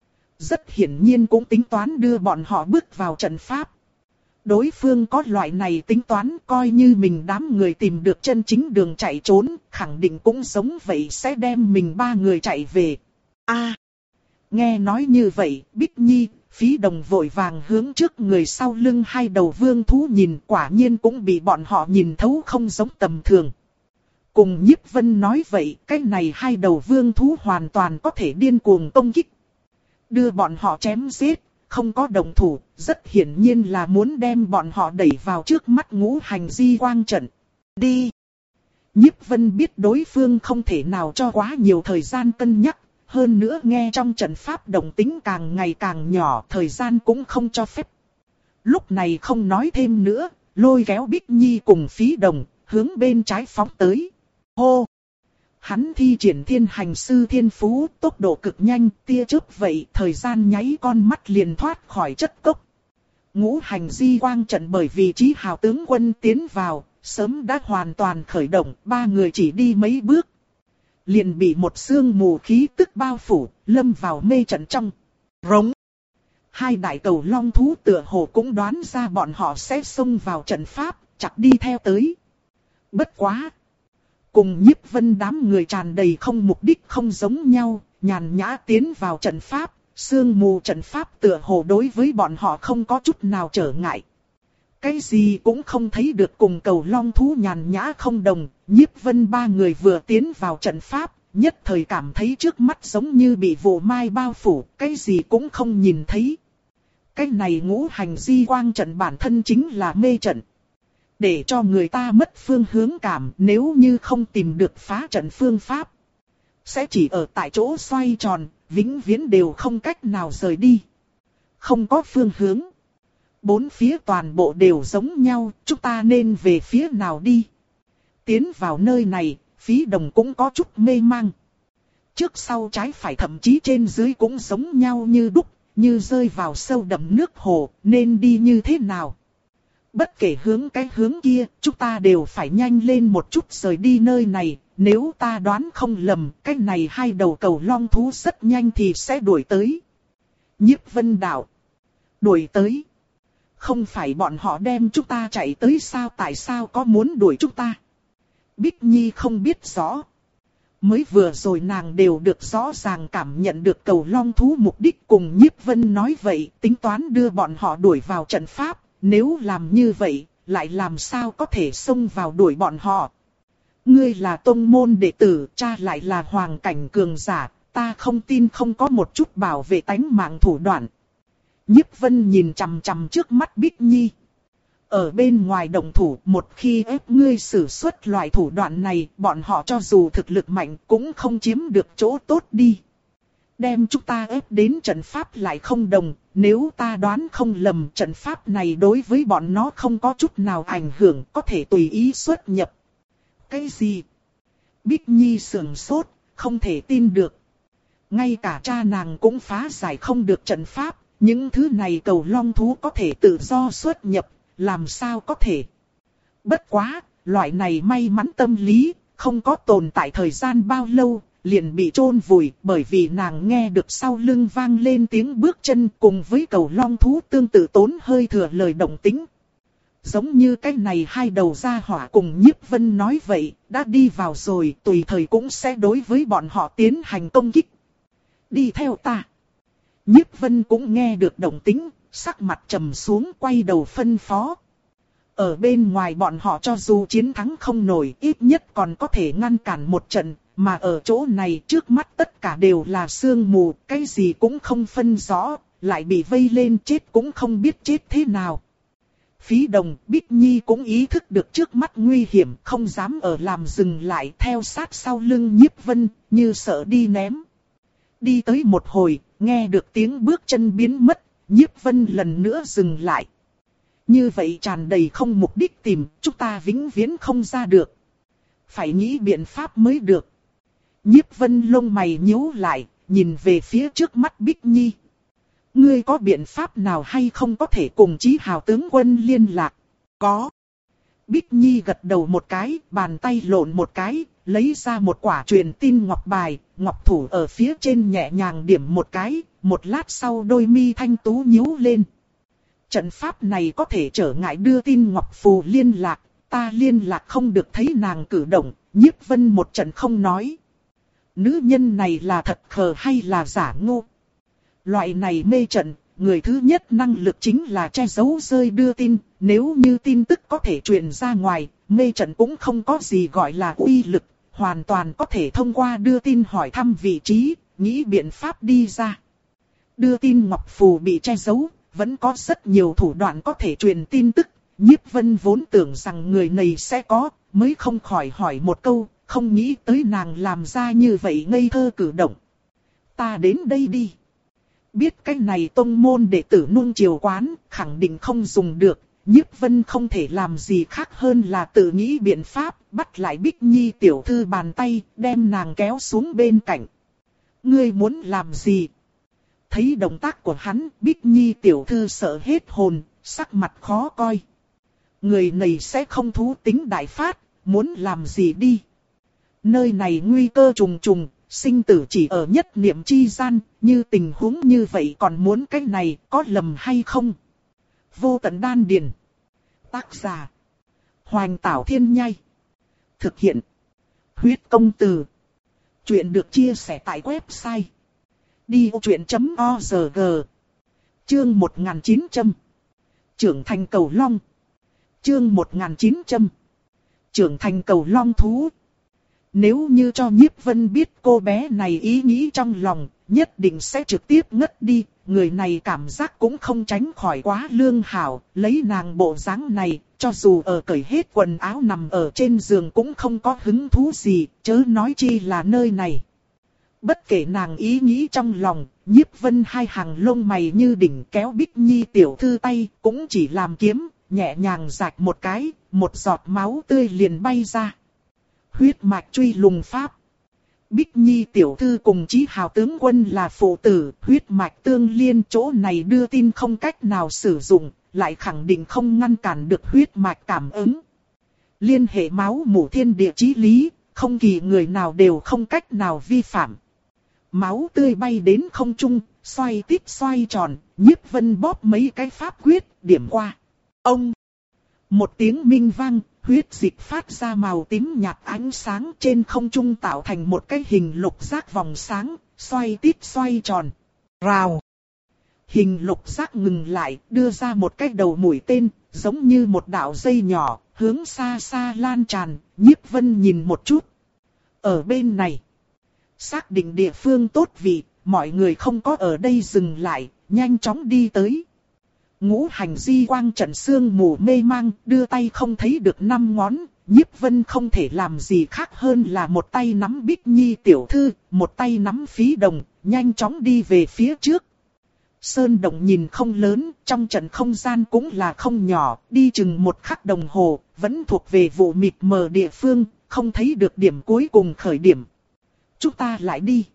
Rất hiển nhiên cũng tính toán đưa bọn họ bước vào trận pháp. Đối phương có loại này tính toán, coi như mình đám người tìm được chân chính đường chạy trốn, khẳng định cũng giống vậy sẽ đem mình ba người chạy về. A, nghe nói như vậy, Bích Nhi, Phí Đồng vội vàng hướng trước người sau lưng hai đầu vương thú nhìn, quả nhiên cũng bị bọn họ nhìn thấu không giống tầm thường. Cùng Nhiếp Vân nói vậy, cái này hai đầu vương thú hoàn toàn có thể điên cuồng công kích. Đưa bọn họ chém giết, không có động thủ, rất hiển nhiên là muốn đem bọn họ đẩy vào trước mắt ngũ hành di quang trận. Đi! Nhiếp Vân biết đối phương không thể nào cho quá nhiều thời gian cân nhắc, hơn nữa nghe trong trận pháp động tính càng ngày càng nhỏ, thời gian cũng không cho phép. Lúc này không nói thêm nữa, lôi kéo Bích Nhi cùng Phí Đồng, hướng bên trái phóng tới. Hô! Hắn thi triển thiên hành sư thiên phú, tốc độ cực nhanh, tia chớp vậy, thời gian nháy con mắt liền thoát khỏi chất cốc. Ngũ hành di quang trận bởi vì Chí Hào tướng quân tiến vào, sớm đã hoàn toàn khởi động, ba người chỉ đi mấy bước. Liền bị một sương mù khí tức bao phủ, lâm vào mê trận trong. Rống! Hai đại cầu long thú tựa hồ cũng đoán ra bọn họ sẽ xông vào trận pháp, chặt đi theo tới. Bất quá! Cùng Nhiếp Vân đám người tràn đầy không mục đích không giống nhau, nhàn nhã tiến vào trận pháp, sương mù trận pháp tựa hồ đối với bọn họ không có chút nào trở ngại. Cái gì cũng không thấy được, cùng cầu long thú nhàn nhã không đồng. Nhiếp Vân ba người vừa tiến vào trận pháp, nhất thời cảm thấy trước mắt giống như bị vụ mai bao phủ, cái gì cũng không nhìn thấy. Cái này ngũ hành di quang trận bản thân chính là mê trận. Để cho người ta mất phương hướng cảm, nếu như không tìm được phá trận phương pháp, sẽ chỉ ở tại chỗ xoay tròn, vĩnh viễn đều không cách nào rời đi. Không có phương hướng. Bốn phía toàn bộ đều giống nhau, chúng ta nên về phía nào đi? Tiến vào nơi này, Phí Đồng cũng có chút mê mang. Trước sau trái phải thậm chí trên dưới cũng giống nhau như đúc, như rơi vào sâu đậm nước hồ, nên đi như thế nào? Bất kể hướng cái hướng kia, chúng ta đều phải nhanh lên một chút rời đi nơi này. Nếu ta đoán không lầm, cái này hai đầu cầu long thú rất nhanh thì sẽ đuổi tới. Nhiếp Vân đạo. Đuổi tới. Không phải bọn họ đem chúng ta chạy tới sao, tại sao có muốn đuổi chúng ta? Bích Nhi không biết rõ. Mới vừa rồi nàng đều được rõ ràng cảm nhận được cầu long thú mục đích, cùng Nhiếp Vân nói vậy, tính toán đưa bọn họ đuổi vào trận pháp. Nếu làm như vậy, lại làm sao có thể xông vào đuổi bọn họ? Ngươi là tông môn đệ tử, cha lại là hoàng cảnh cường giả, ta không tin không có một chút bảo vệ tánh mạng thủ đoạn. Nhiếp Vân nhìn chằm chằm trước mắt Bích Nhi. Ở bên ngoài động thủ, một khi ép ngươi sử xuất loại thủ đoạn này, bọn họ cho dù thực lực mạnh cũng không chiếm được chỗ tốt đi. Đem chúng ta ép đến trận pháp lại không đồng, nếu ta đoán không lầm, trận pháp này đối với bọn nó không có chút nào ảnh hưởng, có thể tùy ý xuất nhập. Cái gì? Bích Nhi sườn sốt, không thể tin được. Ngay cả cha nàng cũng phá giải không được trận pháp, những thứ này cầu long thú có thể tự do xuất nhập, làm sao có thể? Bất quá, loại này may mắn tâm lý, không có tồn tại thời gian bao lâu, liền bị chôn vùi, bởi vì nàng nghe được sau lưng vang lên tiếng bước chân, cùng với cầu long thú tương tự tốn hơi thừa lời động tính. Giống như cái này hai đầu gia hỏa cùng Nhiếp Vân nói vậy, đã đi vào rồi, tùy thời cũng sẽ đối với bọn họ tiến hành công kích. Đi theo ta. Nhiếp Vân cũng nghe được động tính, sắc mặt trầm xuống, quay đầu phân phó. Ở bên ngoài bọn họ cho dù chiến thắng không nổi, ít nhất còn có thể ngăn cản một trận, mà ở chỗ này trước mắt tất cả đều là sương mù, cái gì cũng không phân rõ, lại bị vây lên chết cũng không biết chết thế nào. Phí Đồng, Bích Nhi cũng ý thức được trước mắt nguy hiểm, không dám ở làm dừng lại, theo sát sau lưng Nhiếp Vân, như sợ đi ném. Đi tới một hồi, nghe được tiếng bước chân biến mất, Nhiếp Vân lần nữa dừng lại. Như vậy tràn đầy không mục đích tìm, chúng ta vĩnh viễn không ra được. Phải nghĩ biện pháp mới được. Nhiếp Vân lông mày nhíu lại, nhìn về phía trước mắt Bích Nhi. Ngươi có biện pháp nào hay không có thể cùng Chí Hào tướng quân liên lạc? Có. Bích Nhi gật đầu một cái, bàn tay lộn một cái, lấy ra một quả truyền tin ngọc bài, ngọc thủ ở phía trên nhẹ nhàng điểm một cái, một lát sau đôi mi thanh tú nhíu lên. Trận pháp này có thể trở ngại đưa tin ngọc phù liên lạc, ta liên lạc không được thấy nàng cử động, Nhiếp Vân một trận không nói. Nữ nhân này là thật khờ hay là giả ngu? Loại này mê trận, người thứ nhất năng lực chính là che giấu rơi đưa tin, nếu như tin tức có thể truyền ra ngoài, mê trận cũng không có gì gọi là uy lực, hoàn toàn có thể thông qua đưa tin hỏi thăm vị trí, nghĩ biện pháp đi ra. Đưa tin ngọc phù bị che giấu, vẫn có rất nhiều thủ đoạn có thể truyền tin tức, Nhiếp Vân vốn tưởng rằng người này sẽ có, mới không khỏi hỏi một câu, không nghĩ tới nàng làm ra như vậy ngây thơ cử động. Ta đến đây đi. Biết cái này tông môn đệ tử nuông chiều quán, khẳng định không dùng được, Nhiếp Vân không thể làm gì khác hơn là tự nghĩ biện pháp, bắt lại Bích Nhi tiểu thư bàn tay, đem nàng kéo xuống bên cạnh. Ngươi muốn làm gì? Thấy động tác của hắn, Bích Nhi tiểu thư sợ hết hồn, sắc mặt khó coi. Người này sẽ không thú tính đại phát, muốn làm gì đi? Nơi này nguy cơ trùng trùng, sinh tử chỉ ở nhất niệm chi gian, như tình huống như vậy còn muốn cái này, có lầm hay không? Vô Tận Đan Điền. Tác giả: Hoành Tảo Thiên Nhai. Thực hiện: Huyết Công Từ. Chuyện được chia sẻ tại website đi ô chuyện chấm o rờ giê. Chương một nghìn chín trăm. Trưởng thành cầu long. Chương một nghìn chín trăm. Trưởng thành cầu long thú. Nếu như cho Nhiếp Vân biết cô bé này ý nghĩ trong lòng, nhất định sẽ trực tiếp ngất đi. Người này cảm giác cũng không tránh khỏi quá lương hảo, lấy nàng bộ dáng này, cho dù ở cởi hết quần áo nằm ở trên giường cũng không có hứng thú gì, chớ nói chi là nơi này. Bất kể nàng ý nghĩ trong lòng, Nhiếp Vân hai hàng lông mày như đỉnh kéo Bích Nhi tiểu thư tay, cũng chỉ làm kiếm, nhẹ nhàng rạch một cái, một giọt máu tươi liền bay ra. Huyết mạch truy lùng pháp. Bích Nhi tiểu thư cùng Chí Hào tướng quân là phụ tử, huyết mạch tương liên, chỗ này đưa tin không cách nào sử dụng, lại khẳng định không ngăn cản được huyết mạch cảm ứng. Liên hệ máu mủ thiên địa chí lý, không kỳ người nào đều không cách nào vi phạm. Máu tươi bay đến không trung, xoay tít xoay tròn, Nhiếp Vân bóp mấy cái pháp quyết, điểm qua. Ông! Một tiếng minh vang, huyết dịch phát ra màu tím nhạt ánh sáng, trên không trung tạo thành một cái hình lục giác vòng sáng, xoay tít xoay tròn. Rào! Hình lục giác ngừng lại, đưa ra một cái đầu mũi tên, giống như một đạo dây nhỏ, hướng xa xa lan tràn. Nhiếp Vân nhìn một chút. Ở bên này, xác định địa phương tốt vị, mọi người không có ở đây dừng lại, nhanh chóng đi tới. Ngũ hành di quang trận sương mù mê mang, đưa tay không thấy được năm ngón, Nhiếp Vân không thể làm gì khác hơn là một tay nắm Bích Nhi tiểu thư, một tay nắm Phí Đồng, nhanh chóng đi về phía trước. Sơn động nhìn không lớn, trong trận không gian cũng là không nhỏ, đi chừng một khắc đồng hồ, vẫn thuộc về vụ mịt mờ địa phương, không thấy được điểm cuối cùng khởi điểm. Chúng ta lại đi.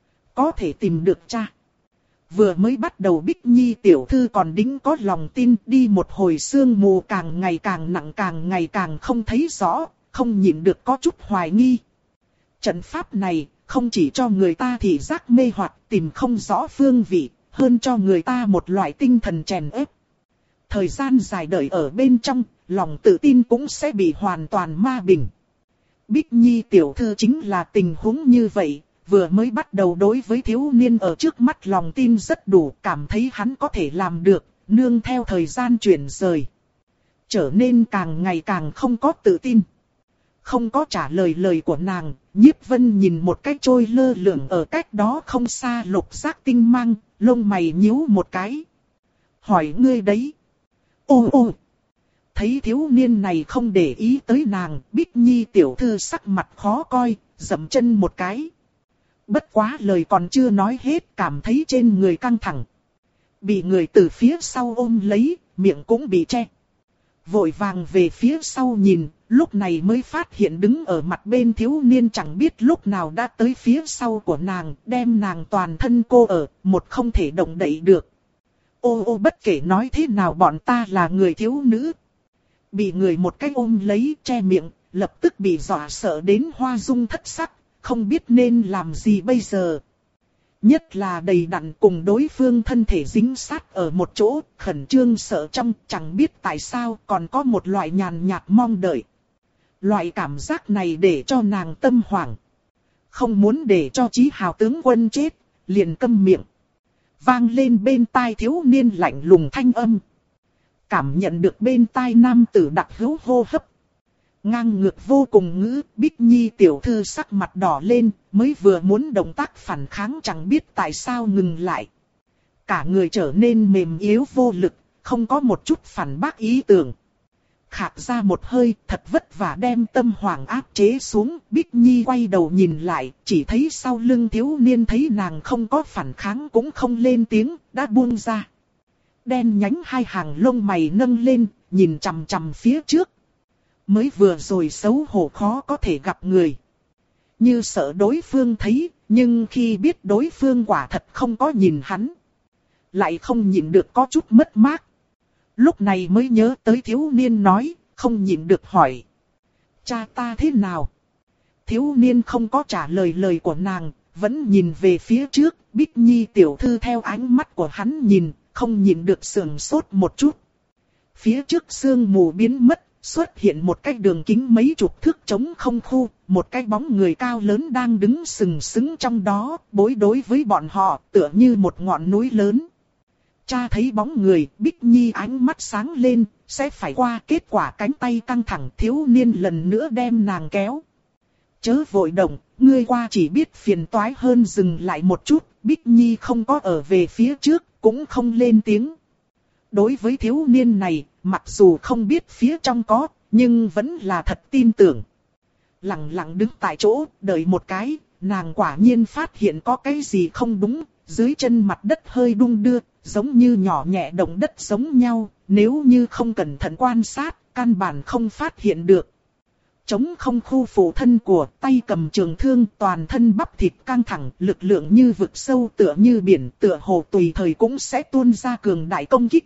Có thể tìm được cha. Vừa mới bắt đầu Bích Nhi tiểu thư còn đính có lòng tin, đi một hồi sương mù càng ngày càng nặng, càng ngày càng không thấy rõ, không nhịn được có chút hoài nghi. Trận pháp này không chỉ cho người ta thị giác mê hoặc, tìm không rõ phương vị, hơn cho người ta một loại tinh thần chèn ép. Thời gian dài đợi ở bên trong, lòng tự tin cũng sẽ bị hoàn toàn ma bình. Bích Nhi tiểu thư chính là tình huống như vậy, vừa mới bắt đầu đối với thiếu niên ở trước mắt lòng tin rất đủ, cảm thấy hắn có thể làm được, nương theo thời gian chuyển rời. Trở nên càng ngày càng không có tự tin. không có trả lời lời của nàng. Nhiếp Vân nhìn một cái trôi lơ lửng ở cách đó không xa lục giác tinh mang, lông mày nhíu một cái. Hỏi ngươi đấy. Ô ô. Thấy thiếu niên này không để ý tới nàng, Bích Nhi tiểu thư sắc mặt khó coi, dậm chân một cái. Bất quá lời còn chưa nói hết, cảm thấy trên người căng thẳng. Bị người từ phía sau ôm lấy, miệng cũng bị che. Vội vàng về phía sau nhìn, lúc này mới phát hiện đứng ở mặt bên thiếu niên chẳng biết lúc nào đã tới phía sau của nàng, đem nàng toàn thân cô ở, một không thể động đậy được. Ô ô, bất kể nói thế nào bọn ta là người thiếu nữ. Bị người một cái ôm lấy che miệng, lập tức bị dọa sợ đến hoa dung thất sắc, không biết nên làm gì bây giờ. Nhất là đầy đặn cùng đối phương thân thể dính sát ở một chỗ, khẩn trương sợ trong, chẳng biết tại sao còn có một loại nhàn nhạt mong đợi. Loại cảm giác này để cho nàng tâm hoảng. Không muốn để cho Chí Hào tướng quân chết, liền câm miệng. Vang lên bên tai thiếu niên lạnh lùng thanh âm. Cảm nhận được bên tai nam tử đặc hữu hô hấp. Ngang ngược vô cùng ngữ, Bích Nhi tiểu thư sắc mặt đỏ lên, mới vừa muốn động tác phản kháng chẳng biết tại sao ngừng lại. Cả người trở nên mềm yếu vô lực, không có một chút phản bác ý tưởng. Khạc ra một hơi, thật vất vả đem tâm hoảng áp chế xuống, Bích Nhi quay đầu nhìn lại, chỉ thấy sau lưng thiếu niên thấy nàng không có phản kháng cũng không lên tiếng, đã buông ra. Đen nhánh hai hàng lông mày nâng lên, nhìn chằm chằm phía trước. Mới vừa rồi xấu hổ khó có thể gặp người. Như sợ đối phương thấy, nhưng khi biết đối phương quả thật không có nhìn hắn. Lại không nhịn được có chút mất mát. Lúc này mới nhớ tới thiếu niên nói, không nhịn được hỏi. Cha ta thế nào? Thiếu niên không có trả lời lời của nàng, vẫn nhìn về phía trước, Bích Nhi tiểu thư theo ánh mắt của hắn nhìn, không nhịn được sườn sốt một chút. Phía trước sương mù biến mất, xuất hiện một cái đường kính mấy chục thước trống không khu, một cái bóng người cao lớn đang đứng sừng sững trong đó, bối đối với bọn họ, tựa như một ngọn núi lớn. Cha thấy bóng người, Bích Nhi ánh mắt sáng lên, sẽ phải qua kết quả cánh tay căng thẳng thiếu niên lần nữa đem nàng kéo. Chớ vội động, ngươi qua chỉ biết phiền toái hơn dừng lại một chút, Bích Nhi không có ở về phía trước, cũng không lên tiếng. Đối với thiếu niên này, mặc dù không biết phía trong có, nhưng vẫn là thật tin tưởng. Lặng lặng đứng tại chỗ, đợi một cái, nàng quả nhiên phát hiện có cái gì không đúng, dưới chân mặt đất hơi đung đưa, giống như nhỏ nhẹ động đất giống nhau, nếu như không cẩn thận quan sát, căn bản không phát hiện được. Trống không khu phụ thân của, tay cầm trường thương, toàn thân bắp thịt căng thẳng, lực lượng như vực sâu tựa như biển, tựa hồ tùy thời cũng sẽ tuôn ra cường đại công kích.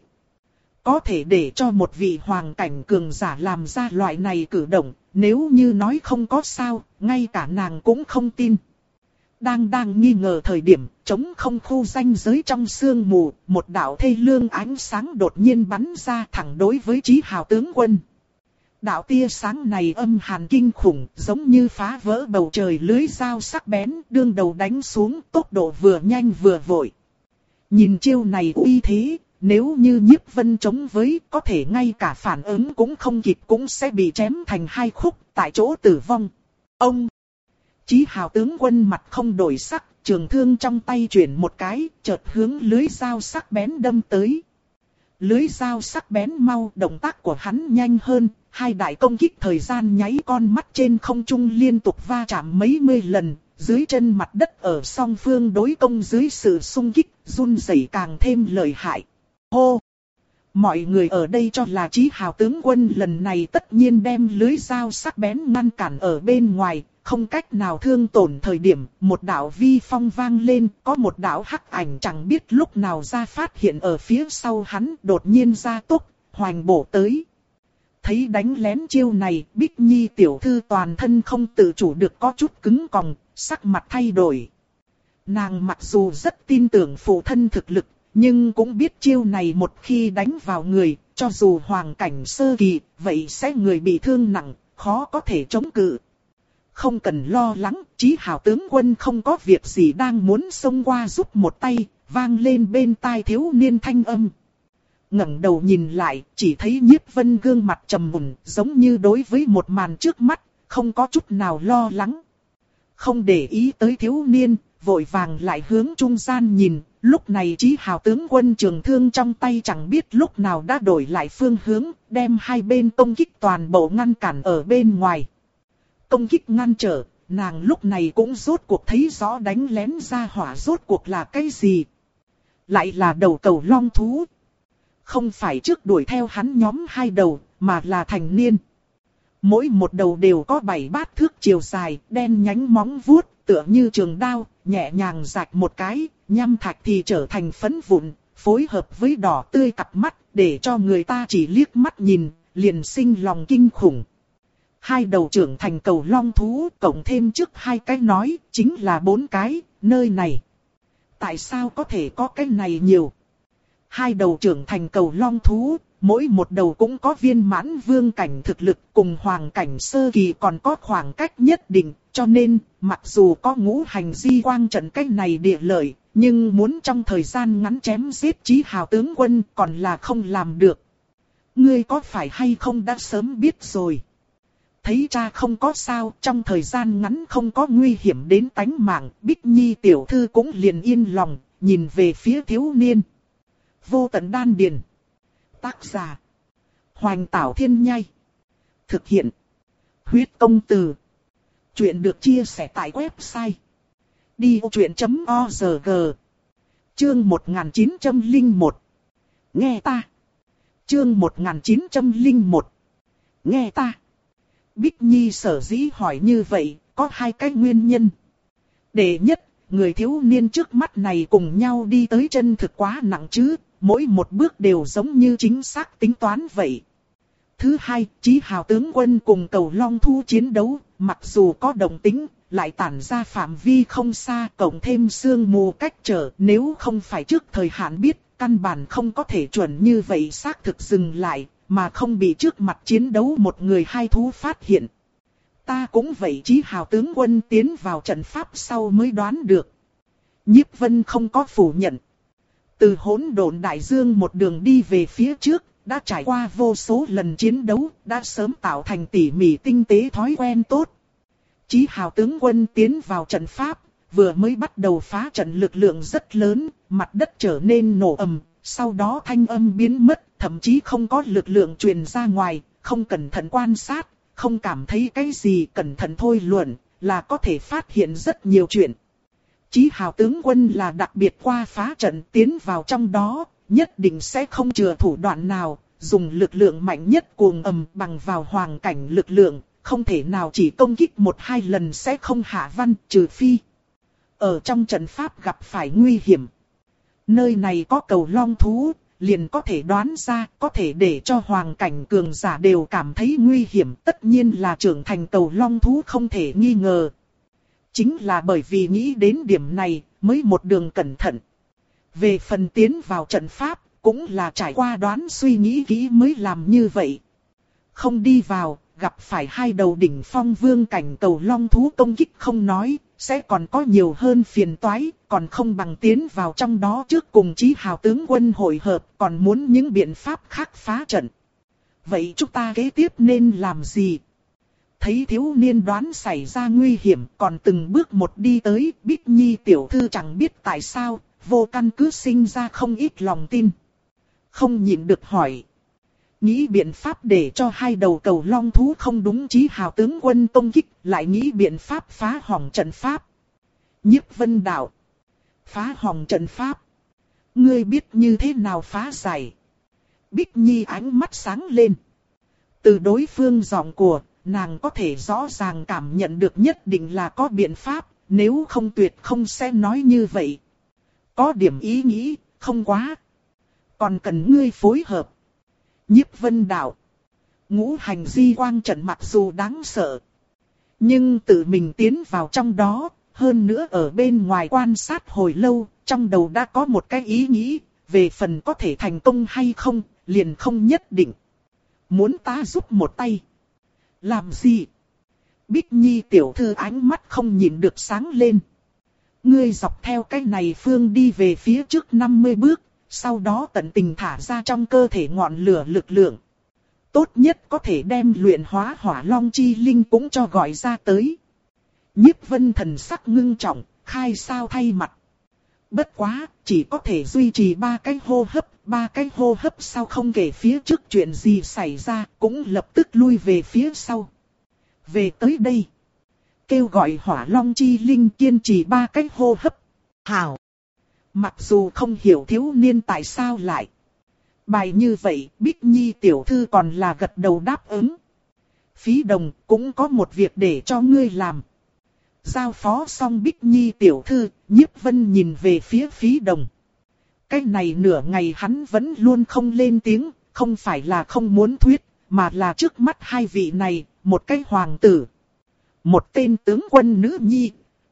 Có thể để cho một vị hoàng cảnh cường giả làm ra loại này cử động, nếu như nói không có sao, ngay cả nàng cũng không tin. Đang đang nghi ngờ thời điểm, trống không khu ranh giới trong sương mù, một đạo thê lương ánh sáng đột nhiên bắn ra thẳng đối với Chí Hào tướng quân. Đạo tia sáng này âm hàn kinh khủng, giống như phá vỡ bầu trời lưới dao sắc bén, đương đầu đánh xuống, tốc độ vừa nhanh vừa vội. Nhìn chiêu này uy thế, nếu như Nhiếp Vân chống với, có thể ngay cả phản ứng cũng không kịp cũng sẽ bị chém thành hai khúc, tại chỗ tử vong. Ông! Chí Hào tướng quân mặt không đổi sắc, trường thương trong tay chuyển một cái, chợt hướng lưới dao sắc bén đâm tới. Lưới dao sắc bén mau, động tác của hắn nhanh hơn, hai đại công kích thời gian nháy con mắt trên không trung liên tục va chạm mấy mươi lần, dưới chân mặt đất ở song phương đối công dưới sự xung kích, run rẩy càng thêm lợi hại. Hô! Mọi người ở đây cho là Chí Hào tướng quân lần này tất nhiên đem lưới dao sắc bén ngăn cản ở bên ngoài, không cách nào thương tổn thời điểm, một đạo vi phong vang lên, có một đạo hắc ảnh chẳng biết lúc nào ra phát hiện ở phía sau hắn, đột nhiên ra tốc, hoành bổ tới. Thấy đánh lén chiêu này, Bích Nhi tiểu thư toàn thân không tự chủ được có chút cứng còng, sắc mặt thay đổi. Nàng mặc dù rất tin tưởng phụ thân thực lực, nhưng cũng biết chiêu này một khi đánh vào người, cho dù hoàng cảnh sơ kỳ, vậy sẽ người bị thương nặng, khó có thể chống cự. Không cần lo lắng, Chí Hào tướng quân không có việc gì đang muốn xông qua giúp một tay, vang lên bên tai thiếu niên thanh âm. Ngẩng đầu nhìn lại, chỉ thấy Nhiếp Vân gương mặt trầm mùn, giống như đối với một màn trước mắt, không có chút nào lo lắng. Không để ý tới thiếu niên, vội vàng lại hướng trung gian nhìn, lúc này Chí Hào tướng quân trường thương trong tay chẳng biết lúc nào đã đổi lại phương hướng, đem hai bên công kích toàn bộ ngăn cản ở bên ngoài. Công kích ngăn trở, nàng lúc này cũng rốt cuộc thấy rõ đánh lén ra hỏa rốt cuộc là cái gì. Lại là đầu cầu long thú. Không phải trước đuổi theo hắn nhóm hai đầu, mà là thành niên. Mỗi một đầu đều có bảy bát thước chiều dài, đen nhánh móng vuốt, tựa như trường đao, nhẹ nhàng rạch một cái, nhăm thạch thì trở thành phấn vụn, phối hợp với đỏ tươi cặp mắt, để cho người ta chỉ liếc mắt nhìn, liền sinh lòng kinh khủng. Hai đầu trưởng thành cầu long thú, cộng thêm trước hai cái nói, chính là bốn cái, nơi này. Tại sao có thể có cái này nhiều? Hai đầu trưởng thành cầu long thú, mỗi một đầu cũng có viên mãn vương cảnh thực lực, cùng hoàng cảnh sơ kỳ còn có khoảng cách nhất định, cho nên, mặc dù có ngũ hành di quang trận cái này địa lợi, nhưng muốn trong thời gian ngắn chém giết Chí Hào tướng quân còn là không làm được. Ngươi có phải hay không đã sớm biết rồi? Thấy cha không có sao, trong thời gian ngắn không có nguy hiểm đến tánh mạng, Bích Nhi tiểu thư cũng liền yên lòng, nhìn về phía thiếu niên. Vô tận đan điền. Tác giả: Hoành Tảo Thiên Nhai. Thực hiện: Huyết Công Từ. Chuyện được chia sẻ tại website đi ô chuyện chấm org. Chương một nghìn chín trăm lẻ một. Nghe ta. Chương một nghìn chín trăm lẻ một. Nghe ta. Bích Nhi sở dĩ hỏi như vậy, có hai cái nguyên nhân. Đệ nhất, người thiếu niên trước mắt này cùng nhau đi tới chân thực quá nặng chứ, mỗi một bước đều giống như chính xác tính toán vậy. Thứ hai, Chí Hào tướng quân cùng cầu long thu chiến đấu, mặc dù có động tính, lại tản ra phạm vi không xa, cộng thêm sương mù cách trở, nếu không phải trước thời hạn biết, căn bản không có thể chuẩn như vậy xác thực dừng lại, mà không bị trước mặt chiến đấu một người hai thú phát hiện. Ta cũng vậy, Chí Hào tướng quân tiến vào trận pháp sau mới đoán được. Nhiếp Vân không có phủ nhận. Từ hỗn độn đại dương một đường đi về phía trước, đã trải qua vô số lần chiến đấu, đã sớm tạo thành tỉ mỉ tinh tế thói quen tốt. Chí Hào tướng quân tiến vào trận pháp, vừa mới bắt đầu phá trận lực lượng rất lớn, mặt đất trở nên nổ ầm, sau đó thanh âm biến mất, thậm chí không có lực lượng truyền ra ngoài, không cẩn thận quan sát, không cảm thấy cái gì, cẩn thận thôi luận, là có thể phát hiện rất nhiều chuyện. Chí Hào tướng quân là đặc biệt qua phá trận tiến vào trong đó, nhất định sẽ không chừa thủ đoạn nào, dùng lực lượng mạnh nhất cuồng ầm bằng vào hoàng cảnh lực lượng, không thể nào chỉ công kích một hai lần sẽ không hạ văn, trừ phi ở trong trận pháp gặp phải nguy hiểm. Nơi này có cầu long thú, liền có thể đoán ra, có thể để cho hoàng cảnh cường giả đều cảm thấy nguy hiểm, tất nhiên là trưởng thành cầu long thú không thể nghi ngờ. Chính là bởi vì nghĩ đến điểm này, mới một đường cẩn thận. Về phần tiến vào trận pháp, cũng là trải qua đoán suy nghĩ kỹ mới làm như vậy. Không đi vào, gặp phải hai đầu đỉnh phong vương cảnh cầu long thú công kích không nói, sẽ còn có nhiều hơn phiền toái, còn không bằng tiến vào trong đó trước cùng Chí Hào tướng quân hội hợp, còn muốn những biện pháp khác phá trận. Vậy chúng ta kế tiếp nên làm gì? Thấy thiếu niên đoán xảy ra nguy hiểm, còn từng bước một đi tới, Bích Nhi tiểu thư chẳng biết tại sao, vô căn cứ sinh ra không ít lòng tin. Không nhịn được hỏi. Nghĩ biện pháp để cho hai đầu cầu long thú không đúng Chí Hào tướng quân công kích, lại nghĩ biện pháp phá hỏng trận pháp. Nhiếp Vân đạo. Phá hỏng trận pháp. Ngươi biết như thế nào phá giải? Bích Nhi ánh mắt sáng lên. Từ đối phương giọng của, nàng có thể rõ ràng cảm nhận được nhất định là có biện pháp, nếu không tuyệt không sẽ nói như vậy. Có điểm ý nghĩ, không quá. Còn cần ngươi phối hợp. Nhiếp Vân đạo. Ngũ hành di quang trận mặc dù đáng sợ, nhưng tự mình tiến vào trong đó, hơn nữa ở bên ngoài quan sát hồi lâu, trong đầu đã có một cái ý nghĩ, về phần có thể thành công hay không, liền không nhất định. Muốn ta giúp một tay? Làm gì? Bích Nhi tiểu thư ánh mắt không nhìn được sáng lên. Ngươi dọc theo cái này phương đi về phía trước năm mươi bước, sau đó tận tình thả ra trong cơ thể ngọn lửa lực lượng. tốt nhất có thể đem luyện hóa hỏa long chi linh cũng cho gọi ra tới. Nhiếp Vân thần sắc ngưng trọng, khai sao thay mặt. Bất quá, chỉ có thể duy trì ba cái hô hấp, ba cái hô hấp sau không kể phía trước chuyện gì xảy ra, cũng lập tức lui về phía sau. Về tới đây, kêu gọi hỏa long chi linh kiên trì ba cái hô hấp. Hảo! Mặc dù không hiểu thiếu niên tại sao lại bài như vậy, Bích Nhi tiểu thư còn là gật đầu đáp ứng. Phí Đồng, cũng có một việc để cho ngươi làm. Giao phó xong Bích Nhi tiểu thư, Nhiếp Vân nhìn về phía Phí Đồng. Cái này nửa ngày hắn vẫn luôn không lên tiếng, không phải là không muốn thuyết, mà là trước mắt hai vị này, một cái hoàng tử, một tên tướng quân nữ nhi.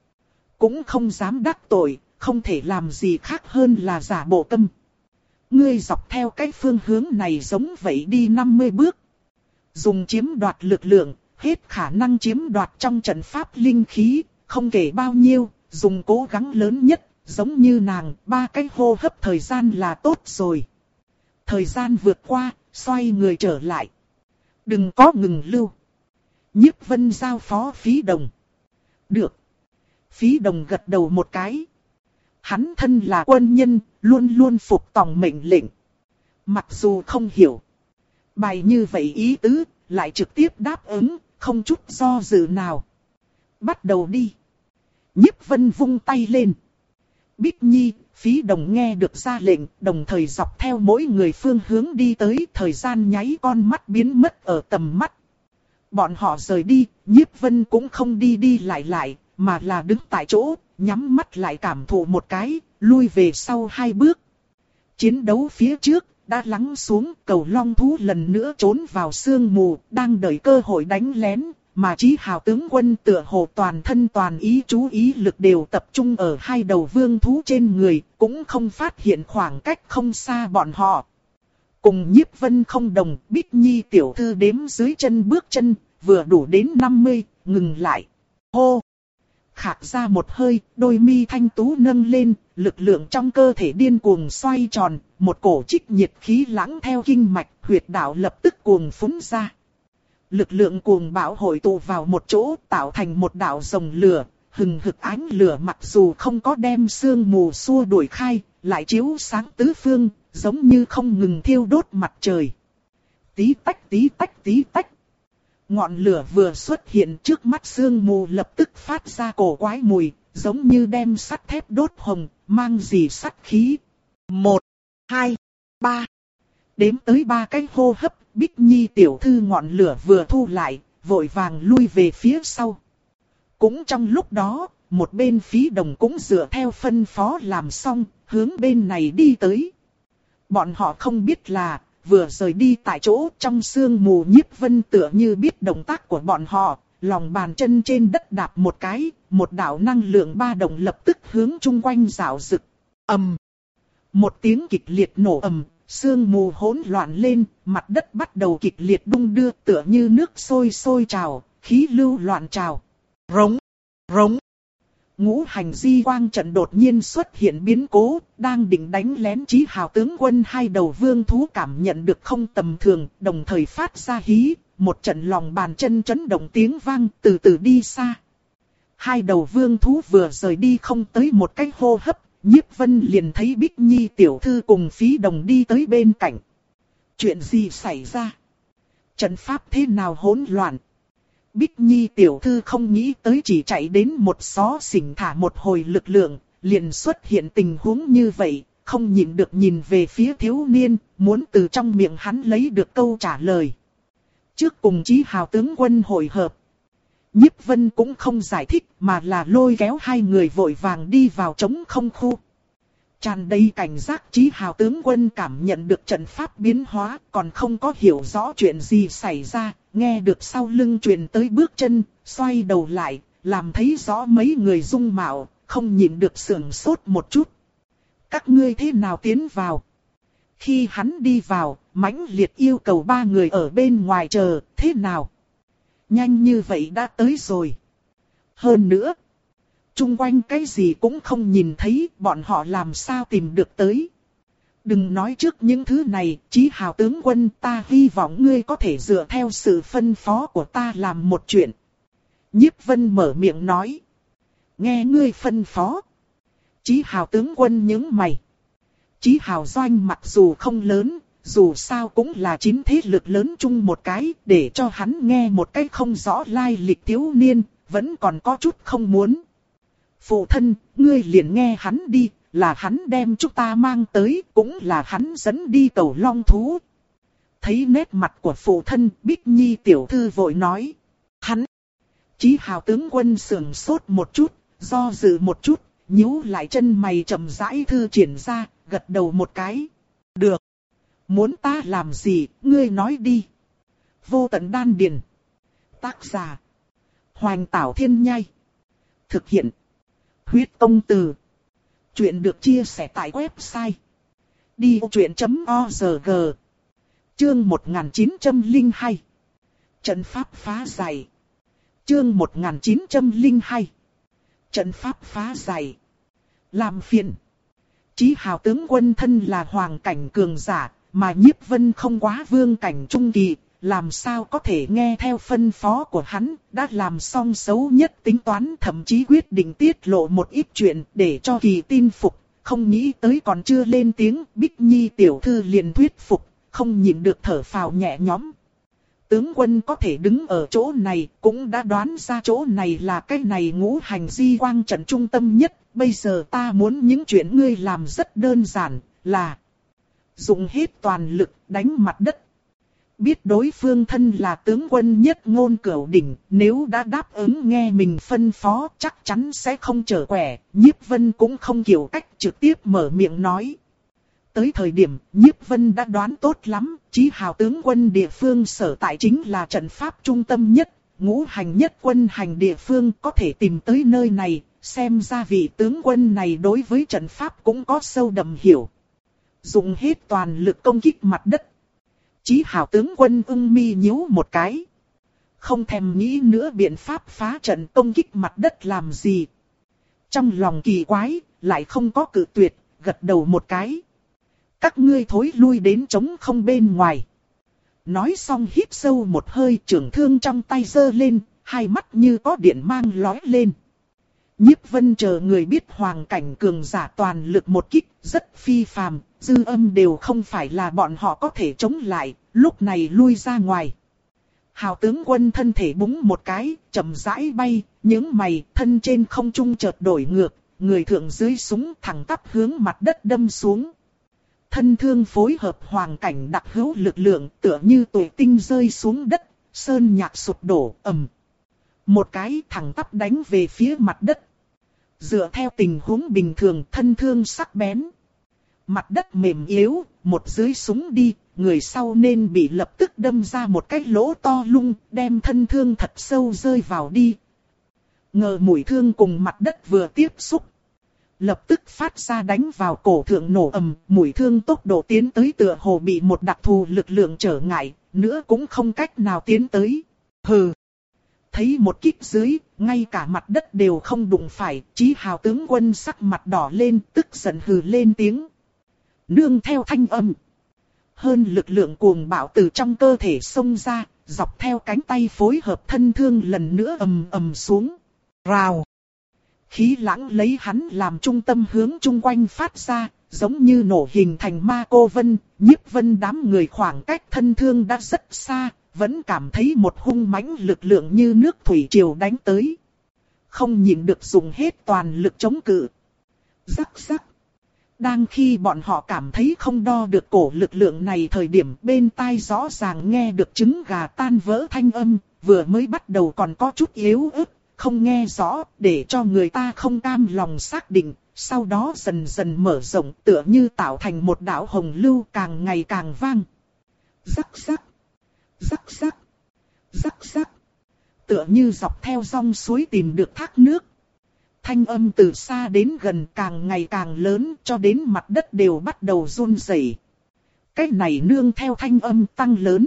Cũng không dám đắc tội, không thể làm gì khác hơn là giả bộ câm. Ngươi dọc theo cái phương hướng này giống vậy đi năm mươi bước. Dùng chiếm đoạt lực lượng, hết khả năng chiếm đoạt trong trận pháp linh khí, không kể bao nhiêu, dùng cố gắng lớn nhất, giống như nàng, ba cái hô hấp thời gian là tốt rồi. Thời gian vượt qua, xoay người trở lại. Đừng có ngừng lưu. Nhiếp Vân giao phó Phí Đồng. Được. Phí Đồng gật đầu một cái. Hắn thân là quân nhân, luôn luôn phục tòng mệnh lệnh. Mặc dù không hiểu bài như vậy ý tứ, lại trực tiếp đáp ứng, không chút do dự nào. Bắt đầu đi. Nhiếp Vân vung tay lên. Bích Nhi, Phí Đồng nghe được ra lệnh, đồng thời dọc theo mỗi người phương hướng đi tới, thời gian nháy con mắt biến mất ở tầm mắt. Bọn họ rời đi, Nhiếp Vân cũng không đi đi lại lại, mà là đứng tại chỗ, nhắm mắt lại cảm thụ một cái, lui về sau hai bước. Chiến đấu phía trước đã lắng xuống, Cầu Long thú lần nữa trốn vào sương mù, đang đợi cơ hội đánh lén, mà Chí Hào tướng quân tựa hồ toàn thân toàn ý chú ý lực đều tập trung ở hai đầu vương thú trên người, cũng không phát hiện khoảng cách không xa bọn họ. Cùng Nhiếp Vân không đồng, Bích Nhi tiểu thư đếm dưới chân bước chân, vừa đủ đến năm mươi, ngừng lại. Hô! Khạc ra một hơi, đôi mi thanh tú nâng lên, lực lượng trong cơ thể điên cuồng xoay tròn, một cổ trích nhiệt khí lãng theo kinh mạch, huyệt đạo lập tức cuồng phúng ra. Lực lượng cuồng bão hội tụ vào một chỗ, tạo thành một đạo rồng lửa, hừng hực ánh lửa mặc dù không có đem sương mù xua đuổi khai, lại chiếu sáng tứ phương, giống như không ngừng thiêu đốt mặt trời. Tí tách tí tách tí tách. Ngọn lửa vừa xuất hiện trước mắt sương mù lập tức phát ra cổ quái mùi, giống như đem sắt thép đốt hồng, mang gì sắt khí. Một, hai, ba. Đếm tới ba cái hô hấp, Bích Nhi tiểu thư ngọn lửa vừa thu lại, vội vàng lui về phía sau. Cũng trong lúc đó, một bên Phí Đồng cũng dựa theo phân phó làm xong, hướng bên này đi tới. Bọn họ không biết là, vừa rời đi tại chỗ trong sương mù, Nhiếp Vân tựa như biết động tác của bọn họ, lòng bàn chân trên đất đạp một cái, một đạo năng lượng ba động lập tức hướng chung quanh rạo rực. Ầm! Một tiếng kịch liệt nổ ầm, sương mù hỗn loạn lên, mặt đất bắt đầu kịch liệt đung đưa tựa như nước sôi sôi trào, khí lưu loạn trào. Rống! Rống! Ngũ hành di quang trận đột nhiên xuất hiện biến cố, đang định đánh lén Chí Hào tướng quân hai đầu vương thú cảm nhận được không tầm thường, đồng thời phát ra hí, một trận lòng bàn chân chấn động tiếng vang từ từ đi xa. Hai đầu vương thú vừa rời đi không tới một cái hô hấp, Nhiếp Vân liền thấy Bích Nhi tiểu thư cùng Phí Đồng đi tới bên cạnh. Chuyện gì xảy ra? Trận pháp thế nào hỗn loạn? Bích Nhi tiểu thư không nghĩ tới chỉ chạy đến một xó xỉnh thả một hồi lực lượng, liền xuất hiện tình huống như vậy, không nhịn được nhìn về phía thiếu niên, muốn từ trong miệng hắn lấy được câu trả lời. Trước cùng Chí Hào tướng quân hội hợp, Nhiếp Vân cũng không giải thích mà là lôi kéo hai người vội vàng đi vào trống không khu. Tràn đầy cảnh giác Chí Hào tướng quân cảm nhận được trận pháp biến hóa, còn không có hiểu rõ chuyện gì xảy ra, nghe được sau lưng truyền tới bước chân, xoay đầu lại, làm thấy rõ mấy người dung mạo, không nhịn được sưởng sốt một chút. Các ngươi thế nào tiến vào? Khi hắn đi vào, mãnh liệt yêu cầu ba người ở bên ngoài chờ, thế nào? Nhanh như vậy đã tới rồi. Hơn nữa, chung quanh cái gì cũng không nhìn thấy, bọn họ làm sao tìm được tới. Đừng nói trước những thứ này, Chí Hào tướng quân, ta hy vọng ngươi có thể dựa theo sự phân phó của ta làm một chuyện. Nhiếp Vân mở miệng nói. Nghe ngươi phân phó. Chí Hào tướng quân nhướng mày. Chí Hào doanh mặc dù không lớn, dù sao cũng là chín thế lực lớn chung một cái, để cho hắn nghe một cách không rõ lai lịch thiếu niên, vẫn còn có chút không muốn. Phụ thân, ngươi liền nghe hắn đi, là hắn đem chúng ta mang tới, cũng là hắn dẫn đi cầu long thú. Thấy nét mặt của phụ thân, Bích Nhi tiểu thư vội nói. Hắn. Chí Hào tướng quân sườn sốt một chút, do dự một chút, nhíu lại chân mày chậm rãi thư triển ra, gật đầu một cái. Được. Muốn ta làm gì, ngươi nói đi. Vô tận đan điền. Tác giả. Hoành Tảo Thiên Nhai. Thực hiện. Huyết Tông Từ. Chuyện được chia sẻ tại website. đi ô chuyện chấm org. Chương một nghìn chín trăm lẻ hai. Trận pháp phá giải. Chương một nghìn chín trăm lẻ hai. Trận pháp phá giải. Làm phiền. Chí Hào tướng quân thân là hoàng cảnh cường giả, mà Nhiếp Vân không quá vương cảnh trung kỳ, làm sao có thể nghe theo phân phó của hắn, đã làm xong xấu nhất tính toán, thậm chí quyết định tiết lộ một ít chuyện để cho Kỳ tin phục, không nghĩ tới còn chưa lên tiếng, Bích Nhi tiểu thư liền thuyết phục, không nhịn được thở phào nhẹ nhõm. Tướng quân có thể đứng ở chỗ này, cũng đã đoán ra chỗ này là cái này ngũ hành di quang trận trung tâm nhất, bây giờ ta muốn những chuyện ngươi làm rất đơn giản, là dùng hết toàn lực đánh mặt đất. Biết đối phương thân là tướng quân nhất ngôn cửu đỉnh, nếu đã đáp ứng nghe mình phân phó chắc chắn sẽ không trở quẻ, Nhiếp Vân cũng không kiểu cách trực tiếp mở miệng nói. Tới thời điểm Nhiếp Vân đã đoán tốt lắm, Chí Hào tướng quân địa phương sở tại chính là trận pháp trung tâm nhất, ngũ hành nhất quân hành địa phương có thể tìm tới nơi này, xem ra vị tướng quân này đối với trận pháp cũng có sâu đậm hiểu. Dùng hết toàn lực công kích mặt đất. Chí Hào tướng quân ưng mi nhíu một cái. Không thèm nghĩ nữa biện pháp phá trận công kích mặt đất làm gì. Trong lòng kỳ quái, lại không có cự tuyệt, gật đầu một cái. Các ngươi thối lui đến trống không bên ngoài. Nói xong hít sâu một hơi, trường thương trong tay giơ lên, hai mắt như có điện mang lóe lên. Nhiếp Vân chờ người biết hoàng cảnh cường giả toàn lực một kích, rất phi phàm, dư âm đều không phải là bọn họ có thể chống lại, lúc này lui ra ngoài. Hào tướng quân thân thể búng một cái, chậm rãi bay, những mày thân trên không trung chợt đổi ngược, người thượng dưới súng thẳng tắp hướng mặt đất đâm xuống. Thân thương phối hợp hoàng cảnh đặc hữu lực lượng, tựa như tụi tinh rơi xuống đất, sơn nhạc sụp đổ, ầm. Một cái thẳng tắp đánh về phía mặt đất. Dựa theo tình huống bình thường, thân thương sắc bén. Mặt đất mềm yếu, một dưới súng đi, người sau nên bị lập tức đâm ra một cái lỗ to lung, đem thân thương thật sâu rơi vào đi. Ngờ mũi thương cùng mặt đất vừa tiếp xúc, lập tức phát ra đánh vào cổ thượng nổ ầm, mũi thương tốc độ tiến tới tựa hồ bị một đặc thù lực lượng trở ngại, nữa cũng không cách nào tiến tới. Hừ. Thấy một kích dưới, ngay cả mặt đất đều không đụng phải, Chí Hào tướng quân sắc mặt đỏ lên, tức giận hừ lên tiếng. Nương theo thanh âm. Hơn lực lượng cuồng bạo từ trong cơ thể xông ra, dọc theo cánh tay phối hợp thân thương lần nữa ầm ầm xuống. Rào. Khí lãng lấy hắn làm trung tâm hướng chung quanh phát ra, giống như nổ hình thành ma cô vân, Nhiếp Vân đám người khoảng cách thân thương đã rất xa, vẫn cảm thấy một hung mãnh lực lượng như nước thủy triều đánh tới. Không nhịn được dùng hết toàn lực chống cự. Rắc rắc. Đang khi bọn họ cảm thấy không đo được cổ lực lượng này thời điểm bên tai rõ ràng nghe được trứng gà tan vỡ thanh âm, vừa mới bắt đầu còn có chút yếu ớt, không nghe rõ, để cho người ta không cam lòng xác định, sau đó dần dần mở rộng tựa như tạo thành một đạo hồng lưu càng ngày càng vang. Rắc rắc. Rắc rắc. Rắc rắc. Tựa như dọc theo dòng suối tìm được thác nước. Thanh âm từ xa đến gần càng ngày càng lớn cho đến mặt đất đều bắt đầu run rẩy. Cái này nương theo thanh âm tăng lớn.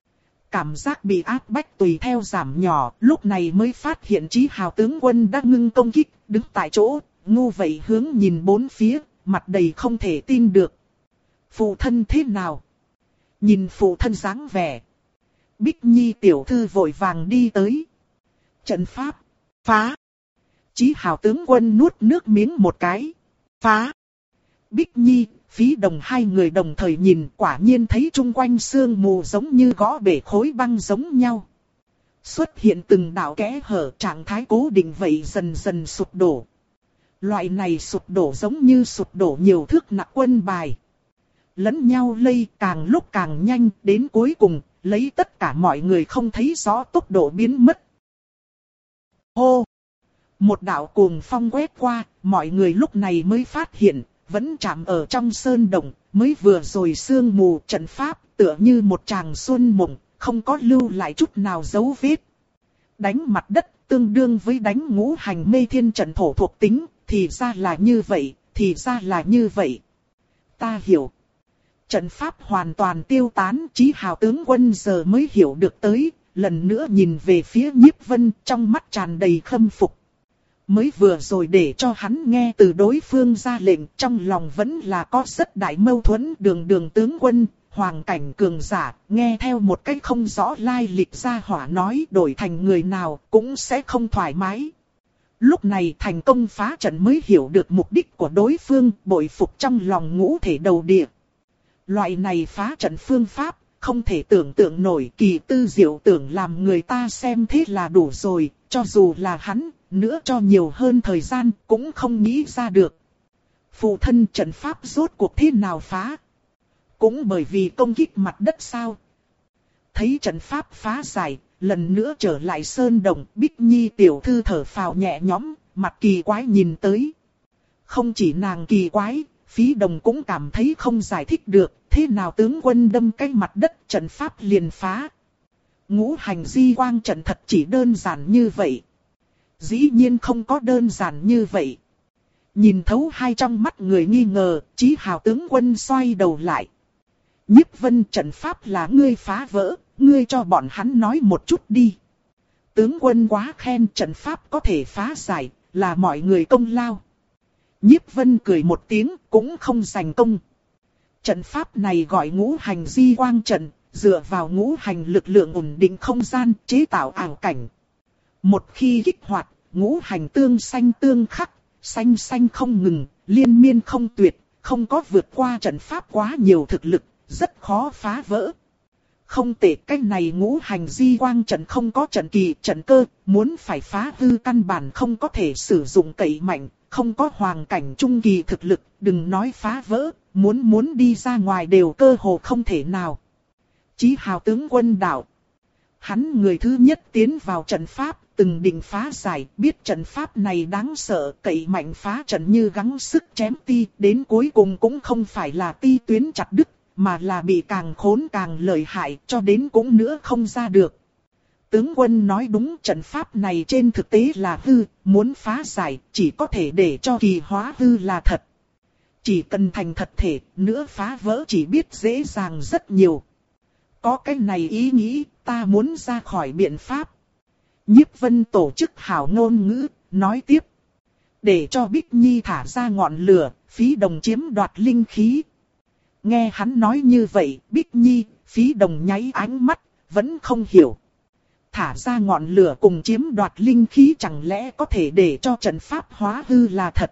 Cảm giác bị áp bách tùy theo giảm nhỏ, lúc này mới phát hiện Chí Hào tướng quân đã ngưng công kích, đứng tại chỗ, ngu vậy hướng nhìn bốn phía, mặt đầy không thể tin được. Phụ thân thế nào? Nhìn phụ thân dáng vẻ. Bích Nhi tiểu thư vội vàng đi tới. Trận pháp. Phá. Chí Hào tướng quân nuốt nước miếng một cái. Phá. Bích Nhi, Phí Đồng hai người đồng thời nhìn, quả nhiên thấy chung quanh sương mù giống như gõ bể khối băng giống nhau. Xuất hiện từng đạo kẽ hở, trạng thái cố định vậy dần dần sụp đổ. Loại này sụp đổ giống như sụp đổ nhiều thước nặng quân bài. Lẫn nhau lây càng lúc càng nhanh, đến cuối cùng, lấy tất cả mọi người không thấy rõ tốc độ biến mất. Hô! Một đạo cuồng phong quét qua, mọi người lúc này mới phát hiện, vẫn chạm ở trong sơn động, mới vừa rồi sương mù trận pháp, tựa như một tràng xuân mộng, không có lưu lại chút nào dấu vết. Đánh mặt đất, tương đương với đánh ngũ hành mê thiên trận thổ thuộc tính, thì ra là như vậy, thì ra là như vậy. Ta hiểu. Trận pháp hoàn toàn tiêu tán, Chí Hào tướng quân giờ mới hiểu được tới, lần nữa nhìn về phía Nhiếp Vân, trong mắt tràn đầy khâm phục. Mới vừa rồi để cho hắn nghe từ đối phương ra lệnh, trong lòng vẫn là có rất đại mâu thuẫn. Đường đường tướng quân, hoàng cảnh cường giả, nghe theo một cách không rõ lai lịch ra hỏa nói, đổi thành người nào cũng sẽ không thoải mái. Lúc này thành công phá trận mới hiểu được mục đích của đối phương, bội phục trong lòng ngũ thể đầu địa. Loại này phá trận phương pháp, không thể tưởng tượng nổi, kỳ tư diệu tưởng làm người ta xem thế là đủ rồi, cho dù là hắn, nữa cho nhiều hơn thời gian, cũng không nghĩ ra được. Phụ thân, trận pháp rốt cuộc thế nào phá? Cũng bởi vì công kích mặt đất sao? Thấy trận pháp phá giải, lần nữa trở lại sơn động, Bích Nhi tiểu thư thở phào nhẹ nhõm, mặt kỳ quái nhìn tới. Không chỉ nàng kỳ quái, Phí Đồng cũng cảm thấy không giải thích được, thế nào tướng quân đâm cái mặt đất trận pháp liền phá. Ngũ hành di quang trận thật chỉ đơn giản như vậy. Dĩ nhiên không có đơn giản như vậy. Nhìn thấu hai trong mắt người nghi ngờ, Chí Hào tướng quân xoay đầu lại. Nhiếp Vân, trận pháp là ngươi phá vỡ, ngươi cho bọn hắn nói một chút đi. Tướng quân quá khen, trận pháp có thể phá giải, là mọi người công lao. Nhiếp Vân cười một tiếng, cũng không giành công. Trận pháp này gọi ngũ hành di quang trận, dựa vào ngũ hành lực lượng ổn định không gian, chế tạo ảo cảnh. Một khi kích hoạt, ngũ hành tương xanh tương khắc, xanh xanh không ngừng, liên miên không tuyệt, không có vượt qua trận pháp quá nhiều thực lực, rất khó phá vỡ. Không tệ, cách này ngũ hành di quang trận không có trận kỳ, trận cơ, muốn phải phá hư căn bản không có thể sử dụng cậy mạnh, không có hoàng cảnh trung kỳ thực lực, đừng nói phá vỡ, muốn muốn đi ra ngoài đều cơ hồ không thể nào. Chí Hào tướng quân đạo. Hắn người thứ nhất tiến vào trận pháp, từng định phá giải, biết trận pháp này đáng sợ, cậy mạnh phá trận như gắng sức chém ti, đến cuối cùng cũng không phải là ti tuyến chặt đứt, mà là bị càng khốn càng lợi hại, cho đến cũng nữa không ra được. Tướng quân nói đúng, trận pháp này trên thực tế là hư, muốn phá giải, chỉ có thể để cho kỳ hóa hư là thật. Chỉ cần thành thật thể, nữa phá vỡ chỉ biết dễ dàng rất nhiều. Có cái này ý nghĩ, ta muốn ra khỏi biện pháp. Nhiếp Vân tổ chức hảo ngôn ngữ, nói tiếp. Để cho Bích Nhi thả ra ngọn lửa, Phí Đồng chiếm đoạt linh khí. Nghe hắn nói như vậy, Bích Nhi, Phí Đồng nháy ánh mắt, vẫn không hiểu. Thả ra ngọn lửa cùng chiếm đoạt linh khí chẳng lẽ có thể để cho trận pháp hóa hư là thật.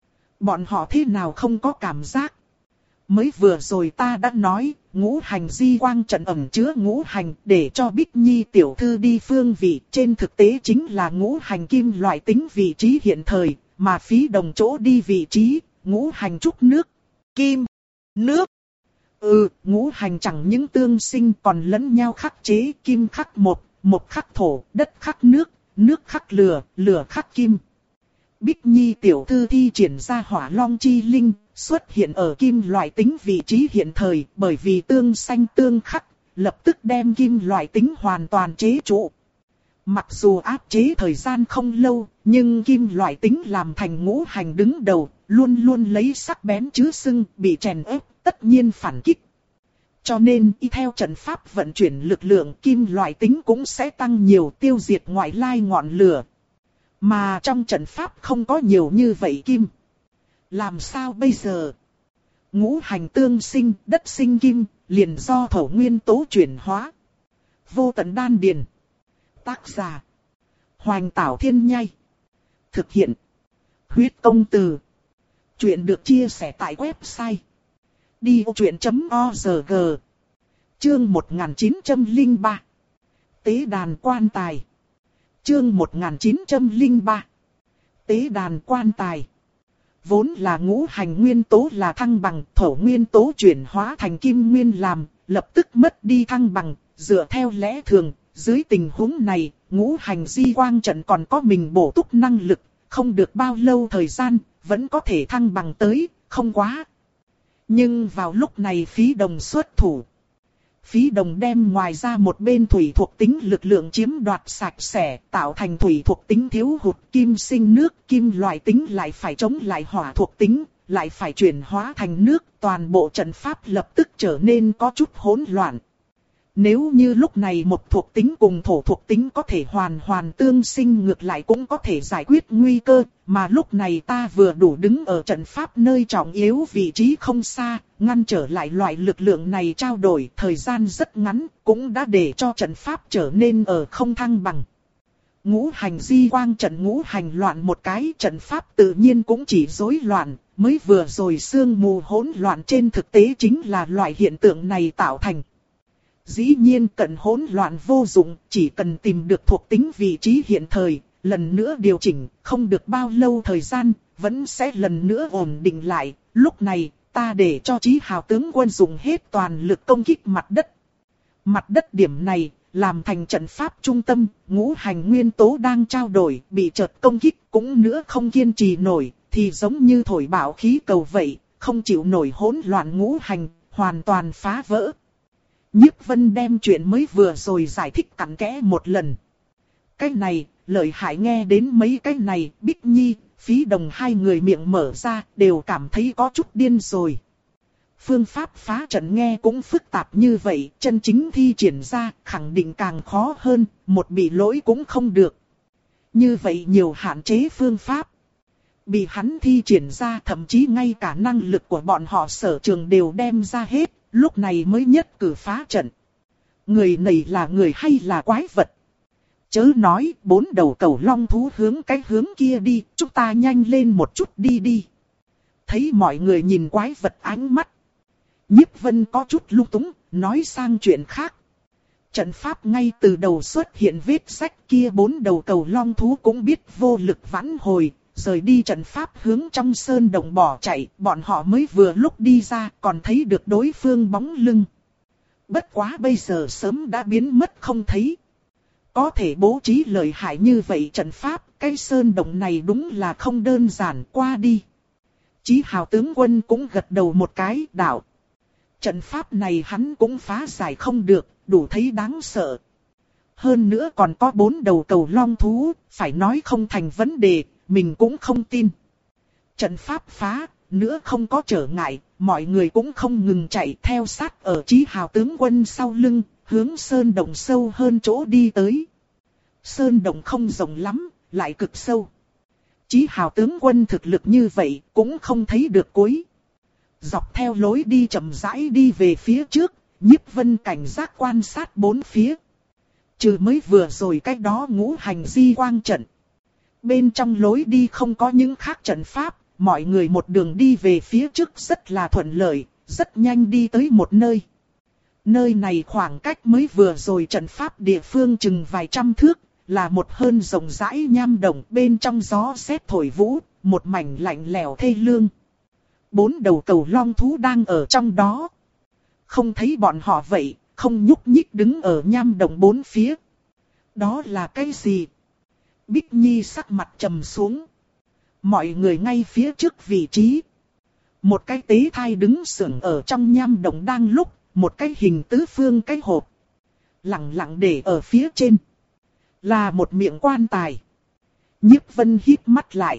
Bọn họ thế nào không có cảm giác. Mới vừa rồi ta đã nói, ngũ hành di quang trận ẩn chứa ngũ hành để cho Bích Nhi tiểu thư đi phương vị. Trên thực tế chính là ngũ hành kim loại tính vị trí hiện thời, mà Phí Đồng chỗ đi vị trí, ngũ hành trúc nước, kim, nước. Ừ, ngũ hành chẳng những tương sinh còn lẫn nhau khắc chế, kim khắc một, một khắc thổ, đất khắc nước, nước khắc lửa, lửa khắc kim. Bích Nhi tiểu thư thi triển ra hỏa long chi linh, xuất hiện ở kim loại tính vị trí hiện thời, bởi vì tương xanh tương khắc, lập tức đem kim loại tính hoàn toàn chế trụ. Mặc dù áp chế thời gian không lâu, nhưng kim loại tính làm thành ngũ hành đứng đầu, luôn luôn lấy sắc bén chứ sưng, bị chèn ép, tất nhiên phản kích. Cho nên, y theo trận pháp vận chuyển lực lượng, kim loại tính cũng sẽ tăng nhiều, tiêu diệt ngoại lai ngọn lửa. Mà trong trận pháp không có nhiều như vậy kim. Làm sao bây giờ? Ngũ hành tương sinh, đất sinh kim, liền do thổ nguyên tố chuyển hóa. Vô tận đan điền. Tác giả: Hoành Tảo Thiên Nhai. Thực hiện: Huyết Công Từ. Chuyện được chia sẻ tại website đi ô chuyện chấm org. Chương một nghìn chín trăm lẻ ba. Tế đàn quan tài. Chương một nghìn chín trăm lẻ ba. Tế đàn quan tài. Vốn là ngũ hành nguyên tố là thăng bằng, thổ nguyên tố chuyển hóa thành kim nguyên làm, lập tức mất đi thăng bằng. Dựa theo lẽ thường, dưới tình huống này, ngũ hành di quang trận còn có mình bổ túc năng lực, không được bao lâu thời gian, vẫn có thể thăng bằng tới, không quá. Nhưng vào lúc này Phí Đồng xuất thủ. Phí Đồng đem ngoài ra một bên thủy thuộc tính lực lượng chiếm đoạt sạch sẽ, tạo thành thủy thuộc tính thiếu hụt, kim sinh nước, kim loại tính lại phải chống lại hỏa thuộc tính, lại phải chuyển hóa thành nước, toàn bộ trận pháp lập tức trở nên có chút hỗn loạn. Nếu như lúc này một thuộc tính cùng thổ thuộc tính có thể hoàn hoàn tương sinh, ngược lại cũng có thể giải quyết nguy cơ, mà lúc này ta vừa đủ đứng ở trận pháp nơi trọng yếu vị trí không xa, ngăn trở lại loại lực lượng này trao đổi, thời gian rất ngắn, cũng đã để cho trận pháp trở nên ở không thăng bằng. Ngũ hành di quang trận ngũ hành loạn một cái, trận pháp tự nhiên cũng chỉ rối loạn, mới vừa rồi sương mù hỗn loạn trên thực tế chính là loại hiện tượng này tạo thành. Dĩ nhiên cận hỗn loạn vô dụng, chỉ cần tìm được thuộc tính vị trí hiện thời, lần nữa điều chỉnh, không được bao lâu thời gian, vẫn sẽ lần nữa ổn định lại. Lúc này, ta để cho Chí Hào tướng quân dùng hết toàn lực công kích mặt đất. Mặt đất điểm này, làm thành trận pháp trung tâm, ngũ hành nguyên tố đang trao đổi, bị chợt công kích cũng nữa không kiên trì nổi, thì giống như thổi bão khí cầu vậy, không chịu nổi hỗn loạn ngũ hành, hoàn toàn phá vỡ. Nhiếp Vân đem chuyện mới vừa rồi giải thích cặn kẽ một lần. Cái này, lợi hại nghe đến mấy cái này, Bích Nhi, Phí Đồng hai người miệng mở ra, đều cảm thấy có chút điên rồi. Phương pháp phá trận nghe cũng phức tạp như vậy, chân chính thi triển ra, khẳng định càng khó hơn, một bị lỗi cũng không được. Như vậy nhiều hạn chế phương pháp. Bị hắn thi triển ra, thậm chí ngay cả năng lực của bọn họ sở trường đều đem ra hết. Lúc này mới nhất cử phá trận. Người này là người hay là quái vật? Chớ nói bốn đầu cầu long thú hướng cái hướng kia đi, chúng ta nhanh lên một chút đi đi. Thấy mọi người nhìn quái vật ánh mắt. Nhiếp Vân có chút lung túng, nói sang chuyện khác. Trận pháp ngay từ đầu xuất hiện vết rách kia, bốn đầu cầu long thú cũng biết vô lực vãn hồi. Rời đi trận pháp hướng trong sơn động bỏ chạy, bọn họ mới vừa lúc đi ra còn thấy được đối phương bóng lưng. Bất quá bây giờ sớm đã biến mất không thấy. Có thể bố trí lợi hại như vậy trận pháp, cái sơn động này đúng là không đơn giản, qua đi. Chí Hào tướng quân cũng gật đầu một cái, đạo. Trận pháp này hắn cũng phá giải không được, đủ thấy đáng sợ. Hơn nữa còn có bốn đầu cầu long thú, phải nói không thành vấn đề. Mình cũng không tin. Trận pháp phá, nữa không có trở ngại, mọi người cũng không ngừng chạy theo sát ở Chí Hào tướng quân sau lưng, hướng sơn động sâu hơn chỗ đi tới. Sơn động không rộng lắm, lại cực sâu. Chí Hào tướng quân thực lực như vậy, cũng không thấy được cuối. Dọc theo lối đi chậm rãi đi về phía trước, Nhiếp Vân cảnh giác quan sát bốn phía. Trừ mới vừa rồi cách đó ngũ hành di quang trận. Bên trong lối đi không có những khác trận pháp, mọi người một đường đi về phía trước rất là thuận lợi, rất nhanh đi tới một nơi. Nơi này khoảng cách mới vừa rồi trận pháp địa phương chừng vài trăm thước, là một hơn rộng rãi nham động, bên trong gió sét thổi vũ, một mảnh lạnh lẽo thê lương. Bốn đầu cầu long thú đang ở trong đó. Không thấy bọn họ vậy, không nhúc nhích đứng ở nham động bốn phía. Đó là cái gì? Bích Nhi sắc mặt trầm xuống. Mọi người ngay phía trước vị trí. Một cái tế thai đứng sững ở trong nham động đang lúc, một cái hình tứ phương cái hộp. Lặng lặng để ở phía trên. Là một miệng quan tài. Nhiếp Vân híp mắt lại.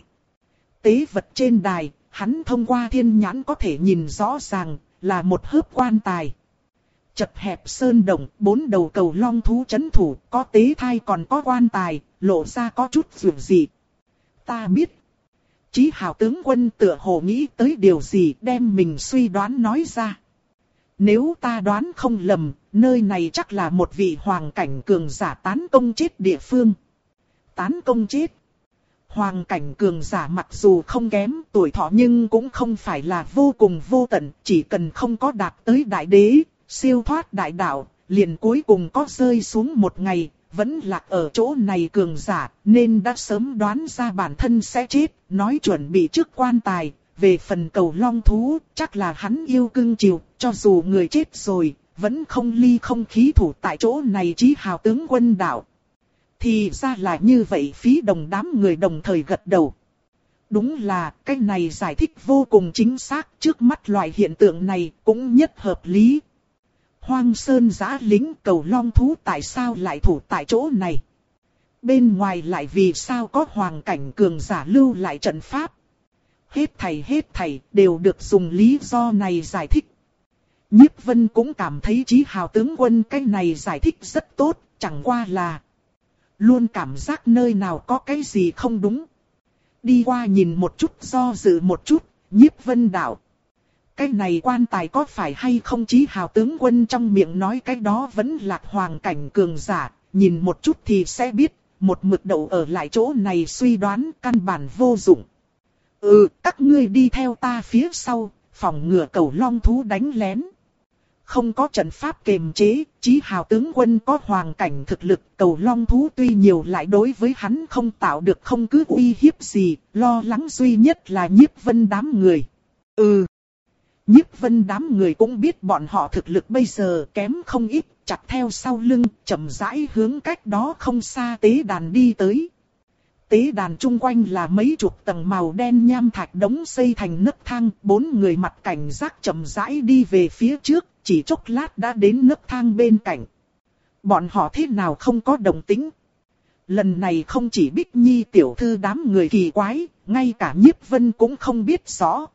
Tế vật trên đài, hắn thông qua thiên nhãn có thể nhìn rõ ràng, là một hớp quan tài. Chật hẹp sơn động, bốn đầu cầu long thú chấn thủ, có tế thai còn có quan tài, lộ ra có chút dường dị. Ta biết. Chí Hào tướng quân tựa hồ nghĩ tới điều gì đem mình suy đoán nói ra. Nếu ta đoán không lầm, nơi này chắc là một vị hoàng cảnh cường giả tán công chết địa phương. Tán công chết. Hoàng cảnh cường giả mặc dù không kém tuổi thọ nhưng cũng không phải là vô cùng vô tận, chỉ cần không có đạt tới đại đế, siêu thoát đại đạo, liền cuối cùng có rơi xuống một ngày, vẫn lạc ở chỗ này cường giả, nên đã sớm đoán ra bản thân sẽ chết, nói chuẩn bị trước quan tài. Về phần cầu long thú, chắc là hắn yêu cưng chiều, cho dù người chết rồi, vẫn không ly không khí thủ tại chỗ này. Chí Hào tướng quân đạo. Thì ra là như vậy. Phí Đồng đám người đồng thời gật đầu. Đúng là, cái này giải thích vô cùng chính xác, trước mắt loại hiện tượng này cũng nhất hợp lý. Hoang Sơn Giã Lính cầu long thú tại sao lại thủ tại chỗ này? Bên ngoài lại vì sao có hoàng cảnh cường giả lưu lại trận pháp? Hết thảy hết thảy đều được dùng lý do này giải thích. Nhiếp Vân cũng cảm thấy Chí Hào tướng quân cái này giải thích rất tốt, chẳng qua là luôn cảm giác nơi nào có cái gì không đúng. Đi qua nhìn một chút do dự một chút, Nhiếp Vân đạo. Cái này quan tài có phải hay không? Chí Hào tướng quân trong miệng nói cái đó vẫn là hoàng cảnh cường giả, nhìn một chút thì sẽ biết, một mực đậu ở lại chỗ này suy đoán căn bản vô dụng. Ừ, các ngươi đi theo ta phía sau, phòng ngừa cầu long thú đánh lén. Không có trận pháp kềm chế, Chí Hào tướng quân có hoàng cảnh thực lực, cầu long thú tuy nhiều lại đối với hắn không tạo được không cứ uy hiếp gì, lo lắng duy nhất là Nhiếp Vân đám người. Ừ, Nhiếp Vân đám người cũng biết bọn họ thực lực bây giờ kém không ít, chặt theo sau lưng, chậm rãi hướng cách đó không xa tế đàn đi tới. Tế đàn chung quanh là mấy chục tầng màu đen nham thạch đống xây thành nấc thang, bốn người mặt cảnh giác chậm rãi đi về phía trước, chỉ chốc lát đã đến nấc thang bên cạnh. Bọn họ thế nào không có động tĩnh? Lần này không chỉ Bích Nhi tiểu thư đám người kỳ quái, ngay cả Nhiếp Vân cũng không biết rõ.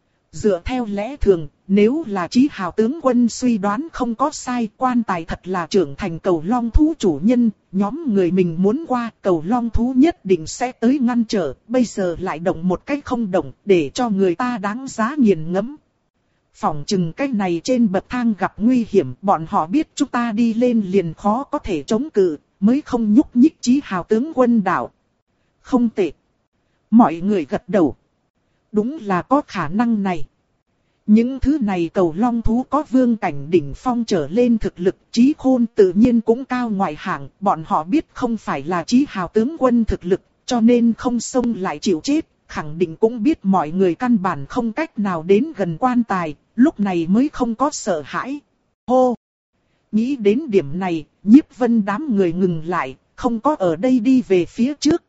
Dựa theo lẽ thường, nếu là Chí Hào tướng quân suy đoán không có sai, quan tài thật là trưởng thành cầu long thú chủ nhân, nhóm người mình muốn qua, cầu long thú nhất định sẽ tới ngăn trở, bây giờ lại động một cách không động, để cho người ta đáng giá nghiền ngẫm. Phỏng chừng cái này trên bậc thang gặp nguy hiểm, bọn họ biết chúng ta đi lên liền khó có thể chống cự, mới không nhúc nhích. Chí Hào tướng quân đạo. Không tệ. Mọi người gật đầu. Đúng là có khả năng này. Những thứ này cầu long thú có vương cảnh đỉnh phong trở lên thực lực, trí khôn tự nhiên cũng cao ngoại hạng, bọn họ biết không phải là Chí Hào tướng quân thực lực, cho nên không xông lại chịu chết, khẳng định cũng biết mọi người căn bản không cách nào đến gần quan tài, lúc này mới không có sợ hãi. Hô! Nghĩ đến điểm này, Nhiếp Vân đám người ngừng lại, không có ở đây đi về phía trước.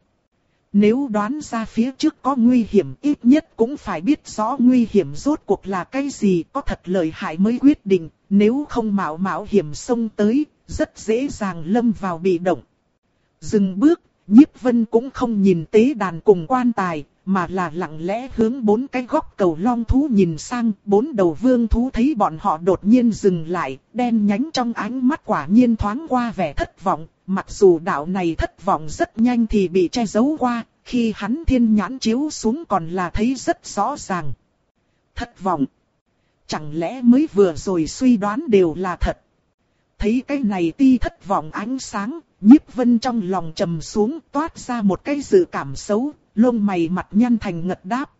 Nếu đoán ra phía trước có nguy hiểm, ít nhất cũng phải biết rõ nguy hiểm rốt cuộc là cái gì, có thật lợi hại mới quyết định, nếu không mạo mạo hiểm xông tới, rất dễ dàng lâm vào bị động. Dừng bước, Nhiếp Vân cũng không nhìn tế đàn cùng quan tài, mà là lặng lẽ hướng bốn cái góc cầu long thú nhìn sang. Bốn đầu vương thú thấy bọn họ đột nhiên dừng lại, đen nhánh trong ánh mắt quả nhiên thoáng qua vẻ thất vọng. Mặc dù đạo này thất vọng rất nhanh thì bị che giấu qua, khi hắn thiên nhãn chiếu xuống còn là thấy rất rõ ràng. Thất vọng. Chẳng lẽ mới vừa rồi suy đoán đều là thật? Thấy cái này ti thất vọng ánh sáng, Nhiếp Vân trong lòng trầm xuống, toát ra một cái dự cảm xấu, lông mày mặt nhăn thành ngật đáp.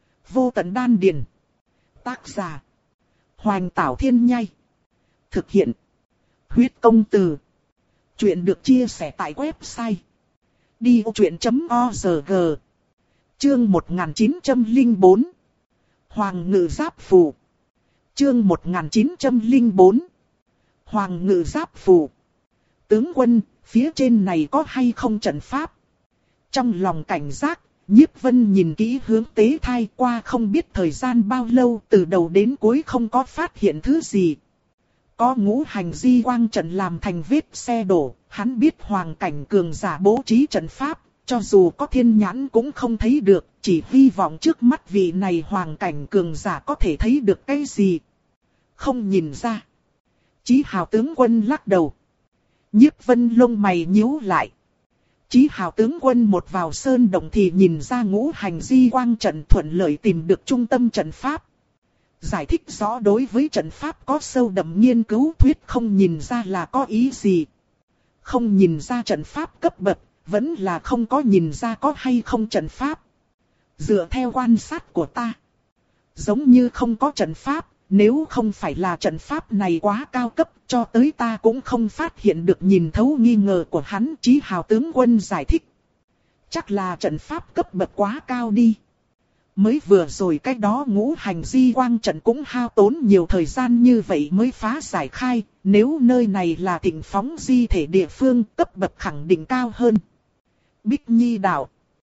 Vô tận đan điền. Tác giả. Hoành Tảo Thiên Nhai. Thực hiện. Huyết Công Từ. Chuyện được chia sẻ tại website đi ô chuyện chấm org. Chương một nghìn chín trăm lẻ bốn. Hoàng Ngự Giáp Phù. Chương một nghìn chín trăm lẻ bốn. Hoàng Ngự Giáp Phù. Tướng quân, phía trên này có hay không trận pháp? Trong lòng cảnh giác, Nhiếp Vân nhìn kỹ hướng tế thai, qua không biết thời gian bao lâu, từ đầu đến cuối không có phát hiện thứ gì. Có ngũ hành di quang trận làm thành vết xe đổ, hắn biết hoàng cảnh cường giả bố trí trận pháp, cho dù có thiên nhãn cũng không thấy được, chỉ hy vọng trước mắt vị này hoàng cảnh cường giả có thể thấy được cái gì. Không nhìn ra. Chí Hào tướng quân lắc đầu. Nhiếp Vân lông mày nhíu lại. Chí Hào tướng quân một vào sơn động thì nhìn ra ngũ hành di quang trận thuận lợi tìm được trung tâm trận pháp. Giải thích rõ đối với trận pháp có sâu đậm nghiên cứu thuyết không nhìn ra là có ý gì. Không nhìn ra trận pháp cấp bậc, vẫn là không có nhìn ra có hay không trận pháp. Dựa theo quan sát của ta, giống như không có trận pháp, nếu không phải là trận pháp này quá cao cấp, cho tới ta cũng không phát hiện được nhìn thấu nghi ngờ của hắn. Chí Hào tướng quân giải thích. Chắc là trận pháp cấp bậc quá cao đi. Mới vừa rồi cách đó ngũ hành di quang trận cũng hao tốn nhiều thời gian như vậy mới phá giải khai, nếu nơi này là Thịnh Phóng di thể địa phương cấp bậc khẳng định cao hơn. Bích Nhi đạo.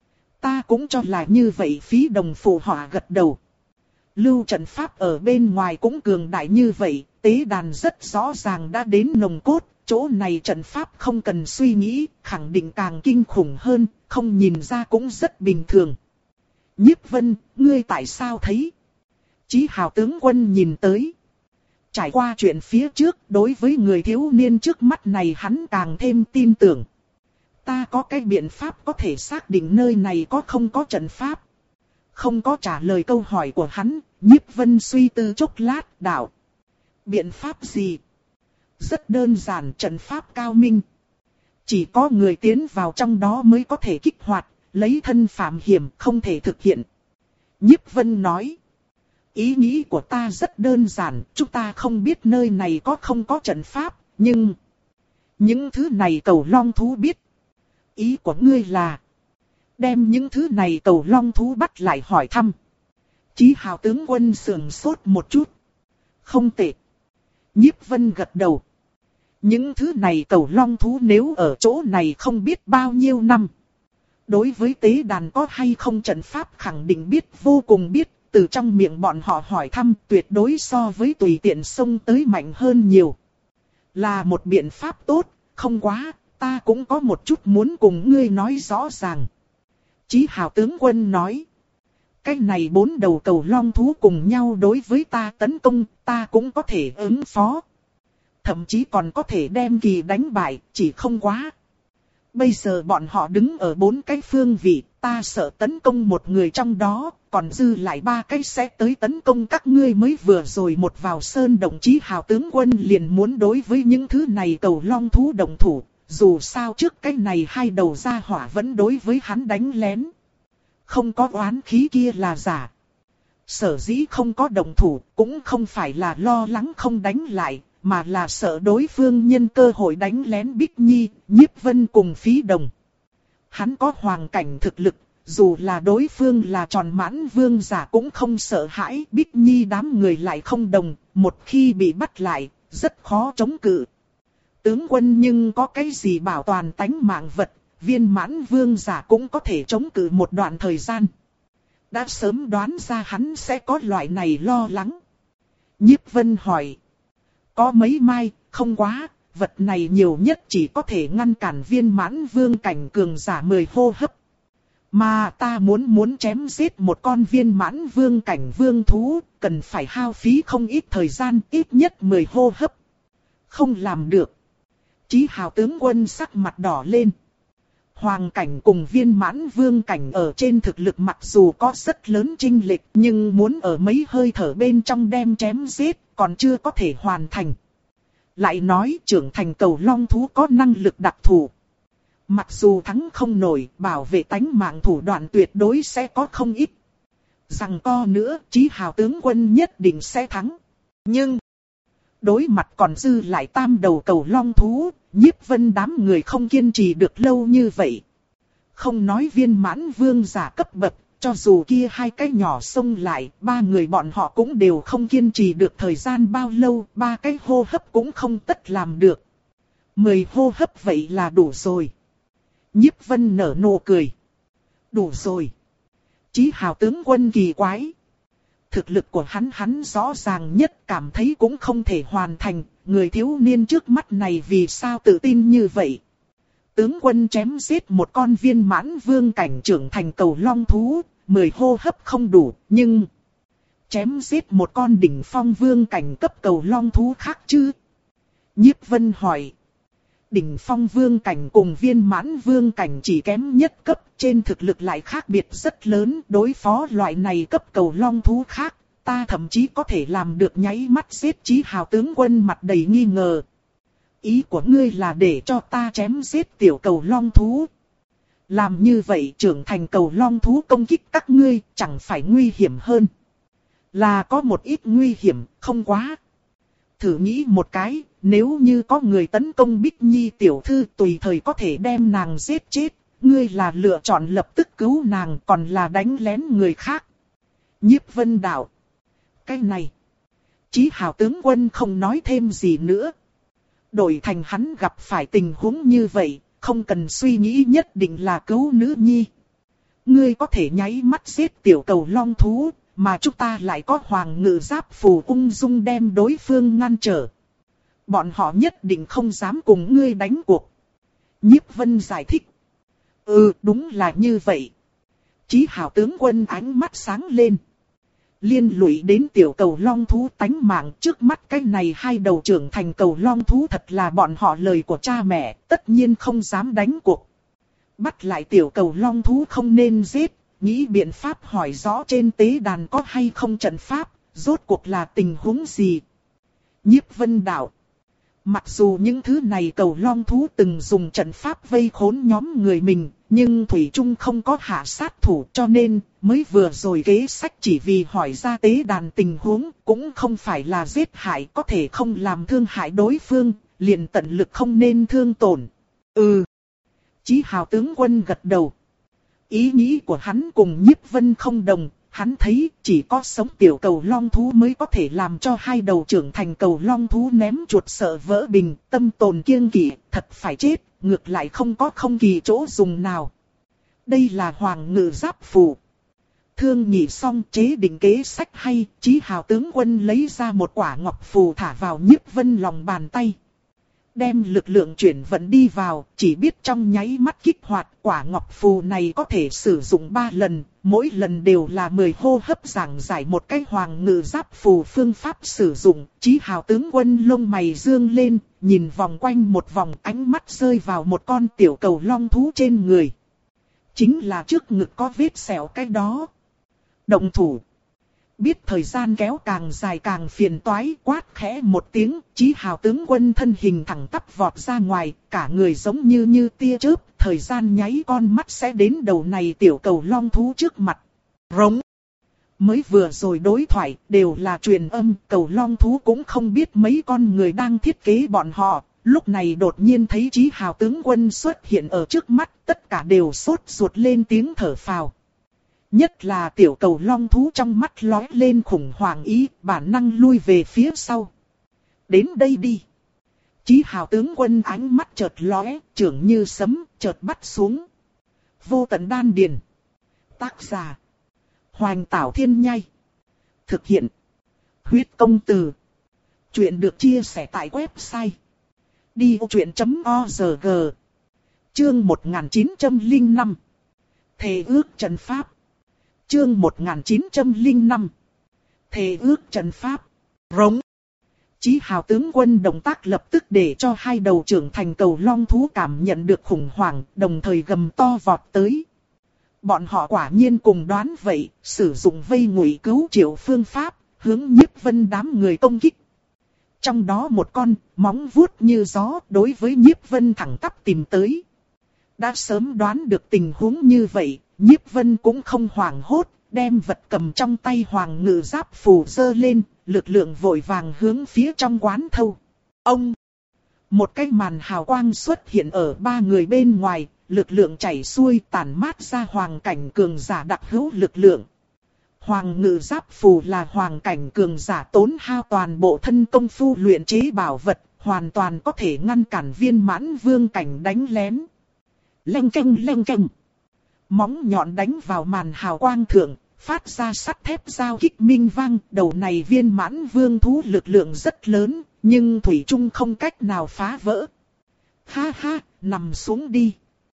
Ta cũng cho là như vậy. Phí Đồng phụ họa gật đầu. Lưu trận pháp ở bên ngoài cũng cường đại như vậy, tế đàn rất rõ ràng đã đến nồng cốt, chỗ này trận pháp không cần suy nghĩ, khẳng định càng kinh khủng hơn, không nhìn ra cũng rất bình thường. Nhiếp Vân, ngươi tại sao thấy? Chí Hào tướng quân nhìn tới. Trải qua chuyện phía trước, đối với người thiếu niên trước mắt này hắn càng thêm tin tưởng. Ta có cái biện pháp có thể xác định nơi này có không có trận pháp. Không có trả lời câu hỏi của hắn, Nhiếp Vân suy tư chốc lát, đạo. Biện pháp gì? Rất đơn giản, trận pháp cao minh. Chỉ có người tiến vào trong đó mới có thể kích hoạt, lấy thân phạm hiểm không thể thực hiện. Nhiếp Vân nói. Ý nghĩ của ta rất đơn giản, chúng ta không biết nơi này có không có trận pháp, nhưng... những thứ này Cẩu Long thú biết. Ý của ngươi là... đem những thứ này Cẩu Long thú bắt lại hỏi thăm. Chí Hào tướng quân sườn sốt một chút. Không tệ. Nhiếp Vân gật đầu. Những thứ này Cẩu Long thú nếu ở chỗ này không biết bao nhiêu năm. Đối với tế đàn có hay không trận pháp khẳng định biết vô cùng biết. Từ trong miệng bọn họ hỏi thăm tuyệt đối so với tùy tiện xông tới mạnh hơn nhiều. Là một biện pháp tốt, không quá, ta cũng có một chút muốn cùng ngươi nói rõ ràng. Chí Hào tướng quân nói. Cái này bốn đầu Cẩu Long thú cùng nhau đối với ta tấn công, ta cũng có thể ứng phó. Thậm chí còn có thể đem kỳ đánh bại, chỉ không quá. Bây giờ bọn họ đứng ở bốn cái phương vị, ta sợ tấn công một người trong đó, còn dư lại ba cái sẽ tới tấn công các ngươi. Mới vừa rồi một vào sơn đồng Chí Hào tướng quân liền muốn đối với những thứ này Cẩu Long thú động thủ, dù sao trước cái này hai đầu gia hỏa vẫn đối với hắn đánh lén. Không có oán khí kia là giả. Sở dĩ không có động thủ cũng không phải là lo lắng không đánh lại, mà là sợ đối phương nhân cơ hội đánh lén Bích Nhi, Nhiếp Vân cùng Phí Đồng. Hắn có hoàng cảnh thực lực, dù là đối phương là Tròn Mãn Vương giả cũng không sợ hãi. Bích Nhi đám người lại không đồng, một khi bị bắt lại, rất khó chống cự. Tướng quân nhưng có cái gì bảo toàn tánh mạng vật, Viên Mãn Vương giả cũng có thể chống cự một đoạn thời gian. Đã sớm đoán ra hắn sẽ có loại này lo lắng. Nhiếp Vân hỏi. Có mấy mai, không quá, vật này nhiều nhất chỉ có thể ngăn cản Viên Mãn Vương cảnh cường giả mười hô hấp. Mà ta muốn muốn chém giết một con Viên Mãn Vương cảnh vương thú, cần phải hao phí không ít thời gian, ít nhất mười hô hấp. Không làm được. Chí Hào tướng quân sắc mặt đỏ lên. Hoàng cảnh cùng Viên Mãn Vương cảnh ở trên thực lực mặc dù có rất lớn chênh lệch, nhưng muốn ở mấy hơi thở bên trong đem chém giết, còn chưa có thể hoàn thành. Lại nói trưởng thành Cẩu Long thú có năng lực đặc thù. Mặc dù thắng không nổi, bảo vệ tánh mạng thủ đoạn tuyệt đối sẽ có không ít. Rằng co nữa, Chí Hào tướng quân nhất định sẽ thắng. Nhưng, đối mặt còn dư lại tam đầu Cẩu Long thú, Nhiếp Vân đám người không kiên trì được lâu như vậy. Không nói Viên Mãn Vương giả cấp bậc, cho dù kia hai cái nhỏ xông lại, ba người bọn họ cũng đều không kiên trì được thời gian bao lâu, ba cái hô hấp cũng không tất làm được. Mười hô hấp vậy là đủ rồi. Nhiếp Vân nở nụ cười. Đủ rồi. Chí Hào tướng quân kỳ quái. Thực lực của hắn hắn rõ ràng nhất, cảm thấy cũng không thể hoàn thành, người thiếu niên trước mắt này vì sao tự tin như vậy. Tướng quân chém giết một con Viên Mãn Vương cảnh trưởng thành Cẩu Long thú, mười hô hấp không đủ, nhưng chém giết một con đỉnh phong vương cảnh cấp Cẩu Long thú khác chứ? Nhiếp Vân hỏi. Đỉnh phong vương cảnh cùng viên mãn vương cảnh chỉ kém nhất cấp, trên thực lực lại khác biệt rất lớn. Đối phó loại này cấp cầu long thú khác, ta thậm chí có thể làm được nháy mắt giết Chí Hào tướng quân mặt đầy nghi ngờ. Ý của ngươi là để cho ta chém giết tiểu cầu long thú. Làm như vậy trưởng thành cầu long thú công kích các ngươi chẳng phải nguy hiểm hơn. Là có một ít nguy hiểm, không quá. Thử nghĩ một cái, nếu như có người tấn công Bích Nhi tiểu thư tùy thời có thể đem nàng giết chết, ngươi là lựa chọn lập tức cứu nàng còn là đánh lén người khác. Nhiếp Vân đạo. Cái này. Chí Hào tướng quân không nói thêm gì nữa. Đổi thành hắn gặp phải tình huống như vậy, không cần suy nghĩ nhất định là cứu nữ nhi. Ngươi có thể nháy mắt giết tiểu cầu long thú, mà chúng ta lại có hoàng ngự giáp phù ung dung đem đối phương ngăn trở. Bọn họ nhất định không dám cùng ngươi đánh cuộc. Nhiếp Vân giải thích. Ừ, đúng là như vậy. Chí Hào tướng quân ánh mắt sáng lên. Liên lụy đến tiểu cầu long thú tánh mạng, trước mắt cái này hai đầu trưởng thành cầu long thú thật là bọn họ lời của cha mẹ, tất nhiên không dám đánh cuộc. Bắt lại tiểu cầu long thú không nên giết, nghĩ biện pháp hỏi rõ trên tế đàn có hay không trận pháp, rốt cuộc là tình huống gì. Nhiếp Vân đạo. Mặc dù những thứ này cầu long thú từng dùng trận pháp vây khốn nhóm người mình, nhưng Thủy Trung không có hạ sát thủ, cho nên mới vừa rồi kế sách chỉ vì hỏi ra tế đàn tình huống, cũng không phải là giết hại, có thể không làm thương hại đối phương, liền tận lực không nên thương tổn. Ừ. Chí Hào tướng quân gật đầu. Ý nghĩ của hắn cùng Nhiếp Vân không đồng. Hắn thấy chỉ có sống tiểu cầu long thú mới có thể làm cho hai đầu trưởng thành cầu long thú ném chuột sợ vỡ bình, tâm tồn kiêng kỵ, thật phải chết, ngược lại không có không kỳ chỗ dùng nào. Đây là hoàng ngự giáp phù. Thương nhị xong chế định kế sách hay, Chí Hào tướng quân lấy ra một quả ngọc phù thả vào Nhiếp Vân lòng bàn tay. Đem lực lượng chuyển vận đi vào, chỉ biết trong nháy mắt kích hoạt quả ngọc phù này có thể sử dụng ba lần, mỗi lần đều là mười hô hấp giảng giải một cái hoàng ngự giáp phù phương pháp sử dụng. Chí Hào tướng quân lông mày dương lên, nhìn vòng quanh một vòng, ánh mắt rơi vào một con tiểu cầu long thú trên người. Chính là trước ngực có vết sẹo cái đó. Động thủ. Biết thời gian kéo càng dài càng phiền toái, quát khẽ một tiếng, Chí Hào tướng quân thân hình thẳng tắp vọt ra ngoài, cả người giống như như tia chớp, thời gian nháy con mắt sẽ đến đầu này tiểu cầu long thú trước mặt. Rống. Mới vừa rồi đối thoại đều là truyền âm, cầu long thú cũng không biết mấy con người đang thiết kế bọn họ, lúc này đột nhiên thấy Chí Hào tướng quân xuất hiện ở trước mắt, tất cả đều sốt ruột lên tiếng thở phào. Nhất là tiểu cầu long thú trong mắt lóe lên khủng hoảng ý, bản năng lui về phía sau. Đến đây đi. Chí Hào tướng quân ánh mắt chợt lóe, trưởng như sấm, chợt bắt xuống. Vô tận đan điền. Tác giả. Hoành Tảo Thiên Nhai. Thực hiện. Huyết công từ. Chuyện được chia sẻ tại website. đi ô chuyện chấm org. Chương một nghìn chín trăm lẻ năm. Thề ước trận pháp. Chương một nghìn chín trăm lẻ năm. Thề ước trận pháp. Rống. Chí Hào tướng quân động tác lập tức để cho hai đầu trưởng thành cầu long thú cảm nhận được khủng hoảng, đồng thời gầm to vọt tới. Bọn họ quả nhiên cùng đoán vậy, sử dụng vây ngụy cứu triệu phương pháp, hướng Nhiếp Vân đám người công kích. Trong đó một con, móng vuốt như gió, đối với Nhiếp Vân thẳng tắp tìm tới. Đã sớm đoán được tình huống như vậy, Nhiếp Vân cũng không hoảng hốt, đem vật cầm trong tay hoàng ngự giáp phù giơ lên, lực lượng vội vàng hướng phía trong quán thâu. Ông! Một cái màn hào quang xuất hiện ở ba người bên ngoài, lực lượng chảy xuôi tản mát ra hoàng cảnh cường giả đặc hữu lực lượng. Hoàng ngự giáp phù là hoàng cảnh cường giả tốn hao toàn bộ thân công phu luyện chế bảo vật, hoàn toàn có thể ngăn cản viên mãn vương cảnh đánh lén. Leng keng leng keng. Móng nhọn đánh vào màn hào quang thượng, phát ra sắt thép giao kích minh vang. Đầu này viên mãn vương thú lực lượng rất lớn, nhưng thủy chung không cách nào phá vỡ. Ha ha, nằm xuống đi.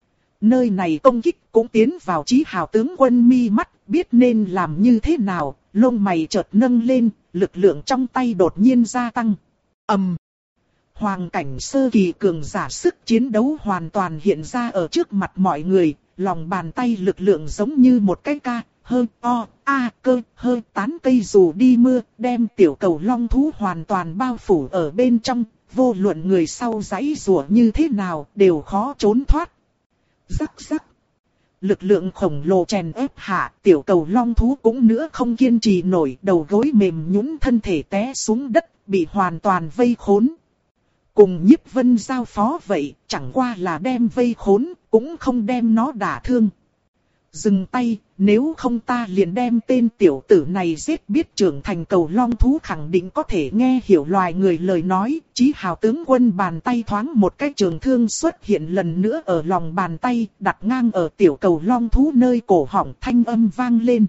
Nơi này công kích cũng tiến vào Chí Hào tướng quân mi mắt, biết nên làm như thế nào, lông mày chợt nâng lên, lực lượng trong tay đột nhiên gia tăng. Ầm. Hoàng cảnh sơ kỳ cường giả sức chiến đấu hoàn toàn hiện ra ở trước mặt mọi người, lòng bàn tay lực lượng giống như một cái ca, hơi, o, a, cơ, hơi tán cây dù đi mưa, đem tiểu cầu long thú hoàn toàn bao phủ ở bên trong, vô luận người sau giãy giụa như thế nào đều khó trốn thoát. Rắc rắc. Lực lượng khổng lồ chèn ép hạ, tiểu cầu long thú cũng nữa không kiên trì nổi, đầu gối mềm nhũn thân thể té xuống đất, bị hoàn toàn vây khốn. Cùng Nhiếp Vân giao phó vậy, chẳng qua là đem vây khốn, cũng không đem nó đả thương. Dừng tay, nếu không ta liền đem tên tiểu tử này giết. Biết trưởng thành cầu long thú khẳng định có thể nghe hiểu loài người lời nói. Chí Hào tướng quân bàn tay thoáng một cái trường thương xuất hiện lần nữa ở lòng bàn tay, đặt ngang ở tiểu cầu long thú nơi cổ họng, thanh âm vang lên.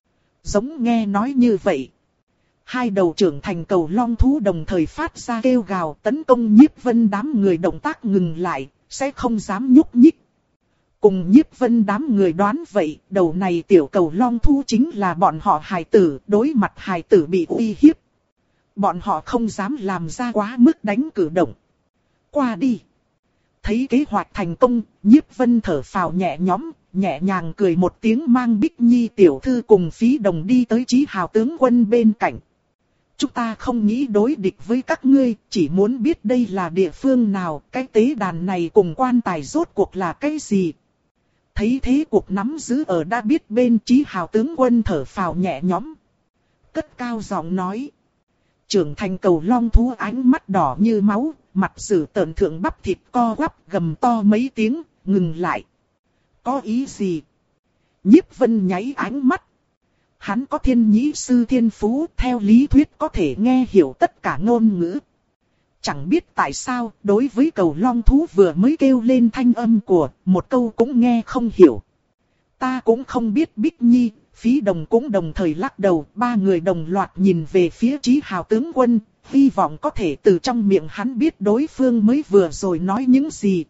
Giống nghe nói như vậy. Hai đầu trưởng thành cầu long thú đồng thời phát ra kêu gào tấn công Nhiếp Vân, đám người động tác ngừng lại, sẽ không dám nhúc nhích. Cùng Nhiếp Vân đám người đoán vậy, đầu này tiểu cầu long thú chính là bọn họ hài tử, đối mặt hài tử bị uy hiếp. Bọn họ không dám làm ra quá mức đánh cử động. Qua đi. Thấy kế hoạch thành công, Nhiếp Vân thở phào nhẹ nhõm, nhẹ nhàng cười một tiếng, mang Bích Nhi tiểu thư cùng Phí Đồng đi tới Chí Hào tướng quân bên cạnh. Chúng ta không nghĩ đối địch với các ngươi, chỉ muốn biết đây là địa phương nào, cái tế đàn này cùng quan tài rốt cuộc là cái gì. Thấy thế cuộc nắm giữ ở đã biết bên, Chí Hào tướng quân thở phào nhẹ nhõm. Cất cao giọng nói. Trưởng thành cầu long thú ánh mắt đỏ như máu, mặt dữ tợn thượng bắp thịt co quắp, gầm to mấy tiếng, ngừng lại. Có ý gì? Nhiếp Vân nháy ánh mắt. Hắn có thiên nhĩ sư thiên phú, theo lý thuyết có thể nghe hiểu tất cả ngôn ngữ. Chẳng biết tại sao, đối với cầu long thú vừa mới kêu lên thanh âm của, một câu cũng nghe không hiểu. Ta cũng không biết. Bích Nhi, Phí Đồng cũng đồng thời lắc đầu, ba người đồng loạt nhìn về phía Chí Hào tướng quân, hy vọng có thể từ trong miệng hắn biết đối phương mới vừa rồi nói những gì.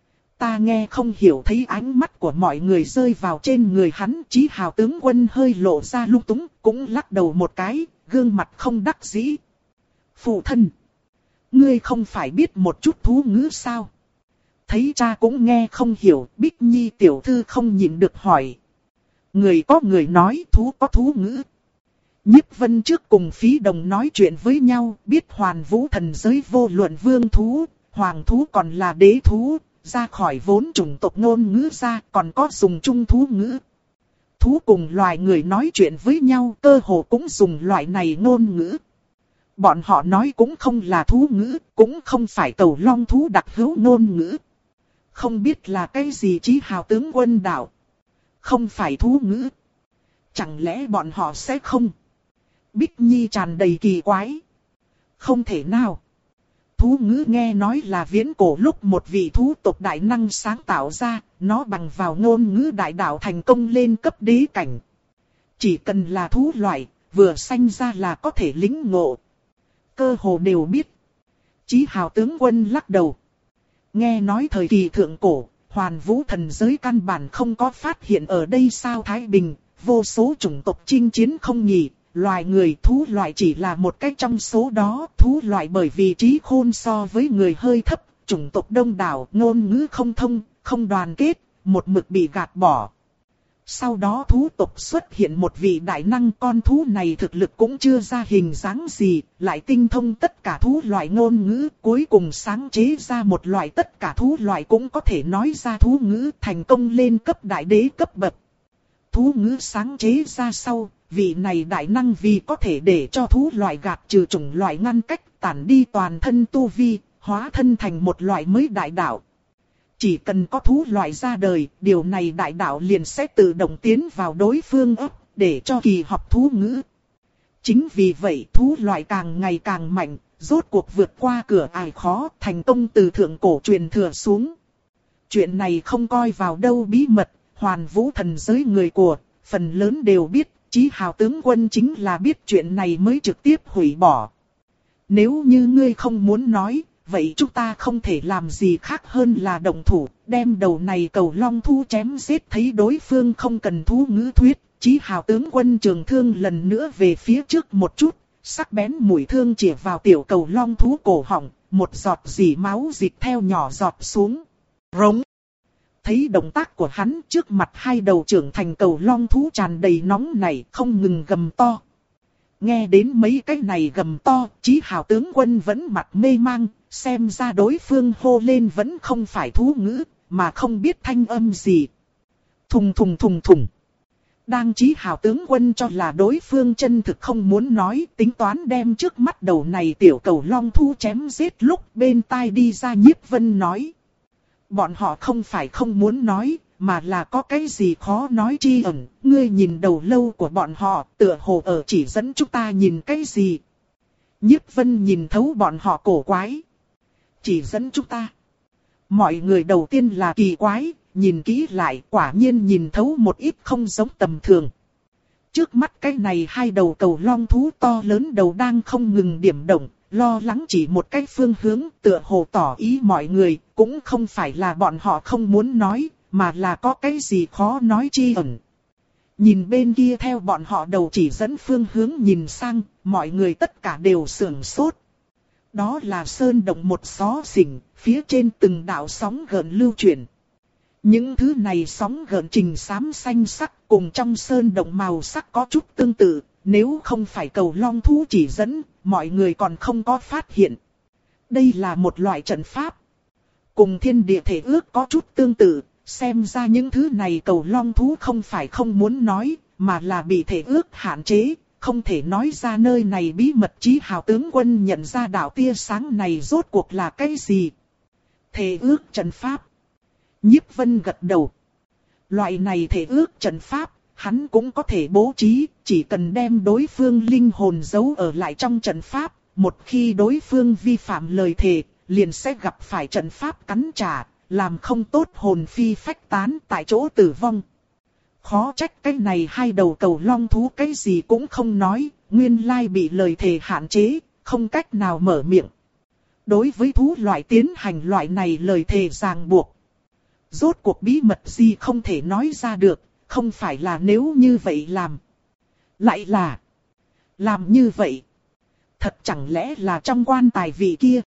Ta nghe không hiểu. Thấy ánh mắt của mọi người rơi vào trên người hắn, Chí Hào tướng quân hơi lộ ra lung túng, cũng lắc đầu một cái, gương mặt không đắc dĩ. Phụ thân, ngươi không phải biết một chút thú ngữ sao? Thấy cha cũng nghe không hiểu, Bích Nhi tiểu thư không nhịn được hỏi. Người có người nói, thú có thú ngữ. Nhiếp Vân trước cùng Phí Đồng nói chuyện với nhau, biết hoàn vũ thần giới vô luận vương thú, hoàng thú còn là đế thú, ra khỏi vốn chủng tộc ngôn ngữ ra, còn có dùng chung thú ngữ. Thú cùng loài người nói chuyện với nhau, cơ hồ cũng dùng loại này ngôn ngữ. Bọn họ nói cũng không là thú ngữ, cũng không phải cầu long thú đặc hữu ngôn ngữ. Không biết là cái gì. Chí Hào tướng quân đạo. Không phải thú ngữ. Chẳng lẽ bọn họ sẽ không? Bích Nhi tràn đầy kỳ quái. Không thể nào. Thú ngữ nghe nói là viễn cổ lúc một vị thú tộc đại năng sáng tạo ra, nó bằng vào ngôn ngữ đại đạo thành công lên cấp đế cảnh. Chỉ cần là thú loại, vừa sanh ra là có thể lĩnh ngộ. Cơ hồ đều biết. Chí Hào tướng quân lắc đầu. Nghe nói thời kỳ thượng cổ, hoàn vũ thần giới căn bản không có phát hiện ở đây sao Thái Bình, vô số chủng tộc chinh chiến không nghỉ. Loài người thú loại chỉ là một cách trong số đó. Thú loại bởi vì trí khôn so với người hơi thấp, chủng tộc đông đảo, ngôn ngữ không thông, không đoàn kết, một mực bị gạt bỏ. Sau đó thú tộc xuất hiện một vị đại năng, con thú này thực lực cũng chưa ra hình dáng gì, lại tinh thông tất cả thú loại ngôn ngữ, cuối cùng sáng chế ra một loại tất cả thú loại cũng có thể nói ra thú ngữ, thành công lên cấp đại đế cấp bậc. Thú ngữ sáng chế ra sau, vị này đại năng vì có thể để cho thú loại gạt trừ chủng loại ngăn cách, tản đi toàn thân tu vi, hóa thân thành một loại mới đại đạo. Chỉ cần có thú loại ra đời, điều này đại đạo liền sẽ tự động tiến vào đối phương ấp, để cho kỳ học thú ngữ. Chính vì vậy thú loại càng ngày càng mạnh, rốt cuộc vượt qua cửa ải khó, thành công từ thượng cổ truyền thừa xuống. Chuyện này không coi vào đâu bí mật, hoàn vũ thần giới người của, phần lớn đều biết. Chí Hào tướng quân chính là biết chuyện này mới trực tiếp hủy bỏ. Nếu như ngươi không muốn nói, vậy chúng ta không thể làm gì khác hơn là động thủ, đem đầu này cầu long thú chém giết. Thấy đối phương không cần thú ngữ thuyết, Chí Hào tướng quân trường thương lần nữa về phía trước một chút, sắc bén mũi thương chĩa vào tiểu cầu long thú cổ họng, một giọt dì máu dịch theo nhỏ giọt xuống. Rống. Thấy động tác của hắn, trước mặt hai đầu trưởng thành cầu long thú tràn đầy nóng nảy, không ngừng gầm to. Nghe đến mấy cái này gầm to, Chí Hào tướng quân vẫn mặt mê mang, xem ra đối phương hô lên vẫn không phải thú ngữ, mà không biết thanh âm gì. Thùng thùng thùng thùng. Đang Chí Hào tướng quân cho là đối phương chân thực không muốn nói, tính toán đem trước mắt đầu này tiểu cầu long thú chém giết lúc bên tai đi ra Nhiếp Vân nói. Bọn họ không phải không muốn nói, mà là có cái gì khó nói chi ẩn, ngươi nhìn đầu lâu của bọn họ, tựa hồ ở chỉ dẫn chúng ta nhìn cái gì. Nhiếp Vân nhìn thấu bọn họ cổ quái. Chỉ dẫn chúng ta. Mọi người đầu tiên là kỳ quái, nhìn kỹ lại quả nhiên nhìn thấu một ít không giống tầm thường. Trước mắt cái này hai đầu cầu long thú to lớn đầu đang không ngừng điểm động, lo lắng chỉ một cái phương hướng, tựa hồ tỏ ý mọi người, cũng không phải là bọn họ không muốn nói, mà là có cái gì khó nói chi ẩn. Nhìn bên kia theo bọn họ đầu chỉ dẫn phương hướng nhìn sang, mọi người tất cả đều sửng sốt. Đó là sơn động một xó xỉnh, phía trên từng đạo sóng gợn lưu chuyển. Những thứ này sóng gợn trình xám xanh sắc cùng trong sơn động màu sắc có chút tương tự, nếu không phải cầu long thú chỉ dẫn, mọi người còn không có phát hiện. Đây là một loại trận pháp. Cùng thiên địa thể ước có chút tương tự, xem ra những thứ này cầu long thú không phải không muốn nói, mà là bị thể ước hạn chế, không thể nói ra nơi này bí mật. Chí Hào tướng quân nhận ra đạo tia sáng này rốt cuộc là cái gì. Thể ước trận pháp. Nhiếp Vân gật đầu. Loại này thể ước trận pháp, hắn cũng có thể bố trí, chỉ cần đem đối phương linh hồn giấu ở lại trong trận pháp, một khi đối phương vi phạm lời thề, liền sẽ gặp phải trận pháp cắn trả, làm không tốt hồn phi phách tán tại chỗ tử vong. Khó trách cái này hai đầu cầu long thú cái gì cũng không nói, nguyên lai bị lời thề hạn chế, không cách nào mở miệng. Đối với thú loại tiến hành loại này lời thề ràng buộc. Rốt cuộc bí mật gì không thể nói ra được, không phải là nếu như vậy làm. Lại là làm như vậy. Thật chẳng lẽ là trong quan tài vị kia.